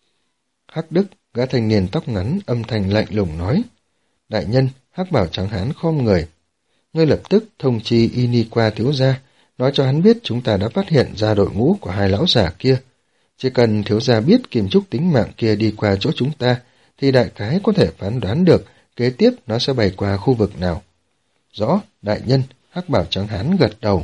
Hắc Đức, gã thanh niên tóc ngắn âm thanh lạnh lùng nói. Đại nhân, hắc bảo trắng hán khom người. Ngươi lập tức thông chi Y qua thiếu gia, nói cho hắn biết chúng ta đã phát hiện ra đội ngũ của hai lão giả kia. Chỉ cần thiếu gia biết kim trúc tính mạng kia đi qua chỗ chúng ta, thì đại khái có thể phán đoán được kế tiếp nó sẽ bay qua khu vực nào. Rõ, đại nhân, hắc bảo trắng hán gật đầu.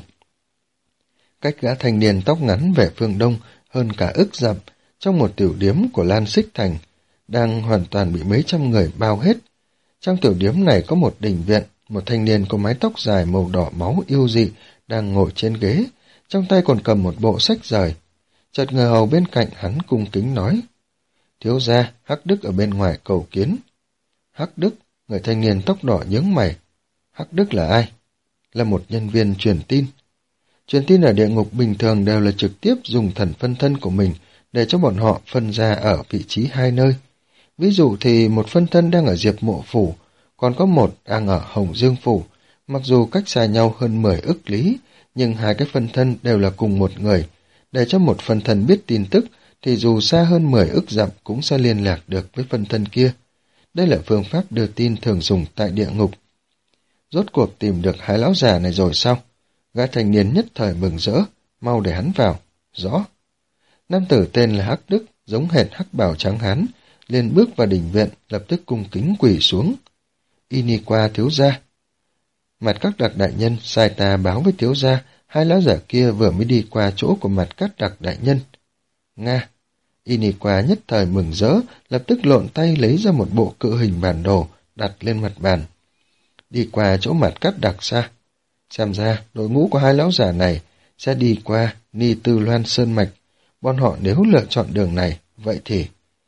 Cách gã thanh niên tóc ngắn về phương đông hơn cả ức dặm, trong một tiểu điếm của Lan Xích Thành, đang hoàn toàn bị mấy trăm người bao hết. Trong tiểu điếm này có một đình viện, một thanh niên có mái tóc dài màu đỏ máu yêu dị đang ngồi trên ghế, trong tay còn cầm một bộ sách rời. Chợt người hầu bên cạnh hắn cung kính nói, thiếu gia, Hắc Đức ở bên ngoài cầu kiến. Hắc Đức, người thanh niên tóc đỏ nhướng mày. Hắc Đức là ai? Là một nhân viên truyền tin. Truyền tin ở địa ngục bình thường đều là trực tiếp dùng thần phân thân của mình để cho bọn họ phân ra ở vị trí hai nơi. Ví dụ thì một phân thân đang ở Diệp Mộ Phủ, còn có một đang ở Hồng Dương Phủ. Mặc dù cách xa nhau hơn mười ức lý, nhưng hai cái phân thân đều là cùng một người. Để cho một phân thân biết tin tức, thì dù xa hơn mười ức dặm cũng sẽ liên lạc được với phân thân kia. Đây là phương pháp đưa tin thường dùng tại địa ngục. Rốt cuộc tìm được hai lão già này rồi sao? Gã thanh niên nhất thời mừng rỡ, mau để hắn vào. Rõ. Nam tử tên là Hắc Đức, giống hệt hắc bào trắng hán, liền bước vào đình viện, lập tức cung kính quỳ xuống. Y qua thiếu gia. Mặt các đặc đại nhân sai ta báo với thiếu gia, hai lão giả kia vừa mới đi qua chỗ của mặt các đặc đại nhân. Nga. Y qua nhất thời mừng rỡ, lập tức lộn tay lấy ra một bộ cự hình bản đồ, đặt lên mặt bàn. Đi qua chỗ mặt các đặc xa. Xem ra, đội ngũ của hai lão giả này sẽ đi qua Ni Tư Loan Sơn Mạch. Bọn họ nếu lựa chọn đường này, vậy thì...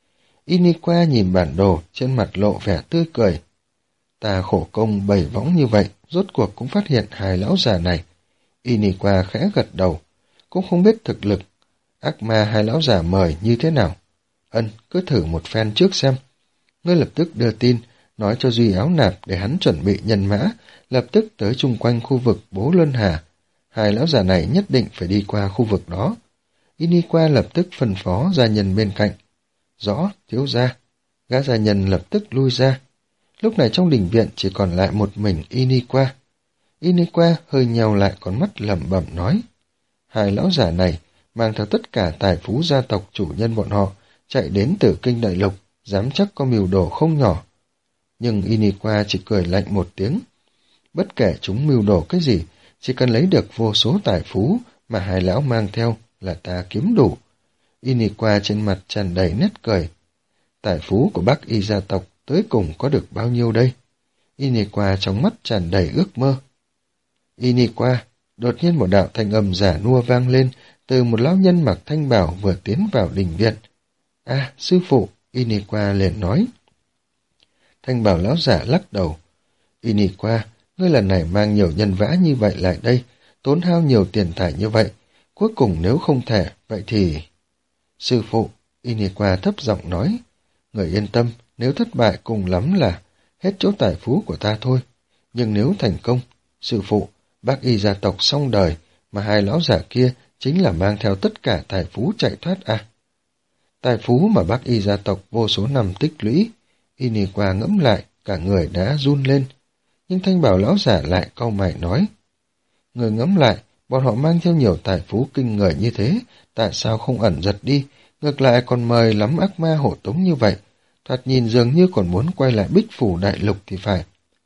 Y qua nhìn bản đồ, trên mặt lộ vẻ tươi cười. Ta khổ công bảy võng như vậy, rốt cuộc cũng phát hiện hai lão già này. Y qua khẽ gật đầu, cũng không biết thực lực. Ác ma hai lão già mời như thế nào? Ân, cứ thử một phen trước xem. Ngươi lập tức đưa tin, nói cho Duy Áo Nạp để hắn chuẩn bị nhân mã, lập tức tới chung quanh khu vực Bố Luân Hà. Hai lão già này nhất định phải đi qua khu vực đó. Y qua lập tức phân phó gia nhân bên cạnh. Rõ, thiếu gia. Gã gia nhân lập tức lui ra. Lúc này trong đình viện chỉ còn lại một mình Y qua. Y qua hơi nheo lại con mắt lẩm bẩm nói. Hai lão giả này mang theo tất cả tài phú gia tộc chủ nhân bọn họ, chạy đến Tử Kinh Đại Lục, dám chắc có mưu đồ không nhỏ. Nhưng Y qua chỉ cười lạnh một tiếng. Bất kể chúng mưu đồ cái gì, chỉ cần lấy được vô số tài phú mà hai lão mang theo là ta kiếm đủ. Y qua trên mặt tràn đầy nét cười. Tài phú của Bắc Y gia tộc tới cùng có được bao nhiêu đây? Y qua trong mắt tràn đầy ước mơ. Y qua, đột nhiên một đạo thanh âm giả nua vang lên từ một lão nhân mặc thanh bào vừa tiến vào đình viện. À, sư phụ, Y qua liền nói. Thanh bào lão giả lắc đầu. Y qua, ngươi lần này mang nhiều nhân vã như vậy lại đây, tốn hao nhiều tiền thải như vậy. Cuối cùng nếu không thể, vậy thì... Sư phụ, Y qua thấp giọng nói. Người yên tâm, nếu thất bại cùng lắm là hết chỗ tài phú của ta thôi. Nhưng nếu thành công, sư phụ, Bác Y gia tộc xong đời, mà hai lão giả kia chính là mang theo tất cả tài phú chạy thoát à. Tài phú mà Bác Y gia tộc vô số năm tích lũy, Y qua ngẫm lại, cả người đã run lên. Nhưng thanh bảo lão giả lại cau mày nói. Người ngẫm lại, bọn họ mang theo nhiều tài phú kinh người như thế, tại sao không ẩn giật đi, ngược lại còn mời lắm ác ma hộ tống như vậy, thoạt nhìn dường như còn muốn quay lại Bích Phủ Đại Lục thì phải.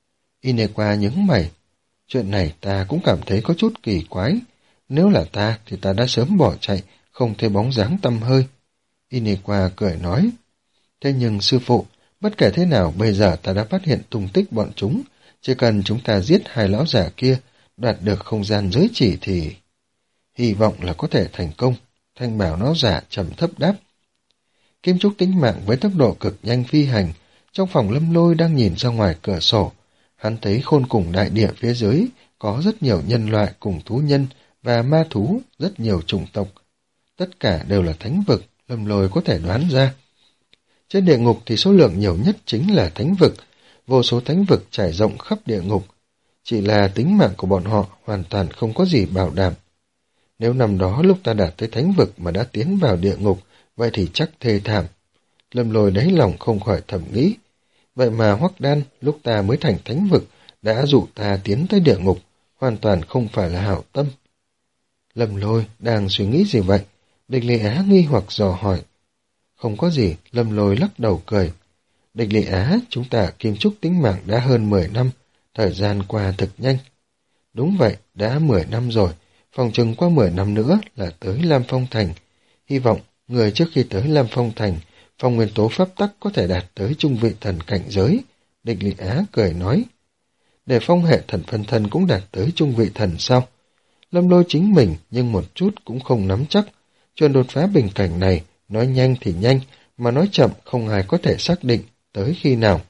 Y qua nhướng mày, chuyện này ta cũng cảm thấy có chút kỳ quái, nếu là ta thì ta đã sớm bỏ chạy, không thấy bóng dáng tăm hơi. Y qua cười nói, thế nhưng sư phụ, bất kể thế nào bây giờ ta đã phát hiện tung tích bọn chúng, chỉ cần chúng ta giết hai lão giả kia, đoạt được không gian giới chỉ thì... Hy vọng là có thể thành công, thanh bảo lão giả trầm thấp đáp. Kim Trúc tính mạng với tốc độ cực nhanh phi hành, trong phòng Lâm Lôi đang nhìn ra ngoài cửa sổ, hắn thấy khôn cùng đại địa phía dưới có rất nhiều nhân loại cùng thú nhân và ma thú, rất nhiều chủng tộc. Tất cả đều là thánh vực, Lâm Lôi có thể đoán ra. Trên địa ngục thì số lượng nhiều nhất chính là thánh vực, vô số thánh vực trải rộng khắp địa ngục. Chỉ là tính mạng của bọn họ hoàn toàn không có gì bảo đảm. Nếu năm đó lúc ta đạt tới thánh vực mà đã tiến vào địa ngục, vậy thì chắc thê thảm. Lâm Lôi đáy lòng không khỏi thầm nghĩ. Vậy mà Hoắc Đan lúc ta mới thành thánh vực đã dụ ta tiến tới địa ngục, hoàn toàn không phải là hảo tâm. Lâm Lôi đang suy nghĩ gì vậy? Địch Lệ Á nghi hoặc dò hỏi. Không có gì, Lâm Lôi lắc đầu cười. Địch Lệ Á, chúng ta Kim Trúc tính mạng đã hơn mười năm, thời gian qua thật nhanh. Đúng vậy, đã mười năm rồi, phòng chừng qua mười năm nữa là tới Lam Phong Thành. Hy vọng người trước khi tới Lam Phong Thành, phong nguyên tố pháp tắc có thể đạt tới trung vị thần cảnh giới. Địch Lệ Á cười nói. Để phong hệ thần phân thân cũng đạt tới trung vị thần sao? Lâm Lôi chính mình nhưng một chút cũng không nắm chắc. Chuyện đột phá bình cảnh này, nói nhanh thì nhanh, mà nói chậm không ai có thể xác định tới khi nào.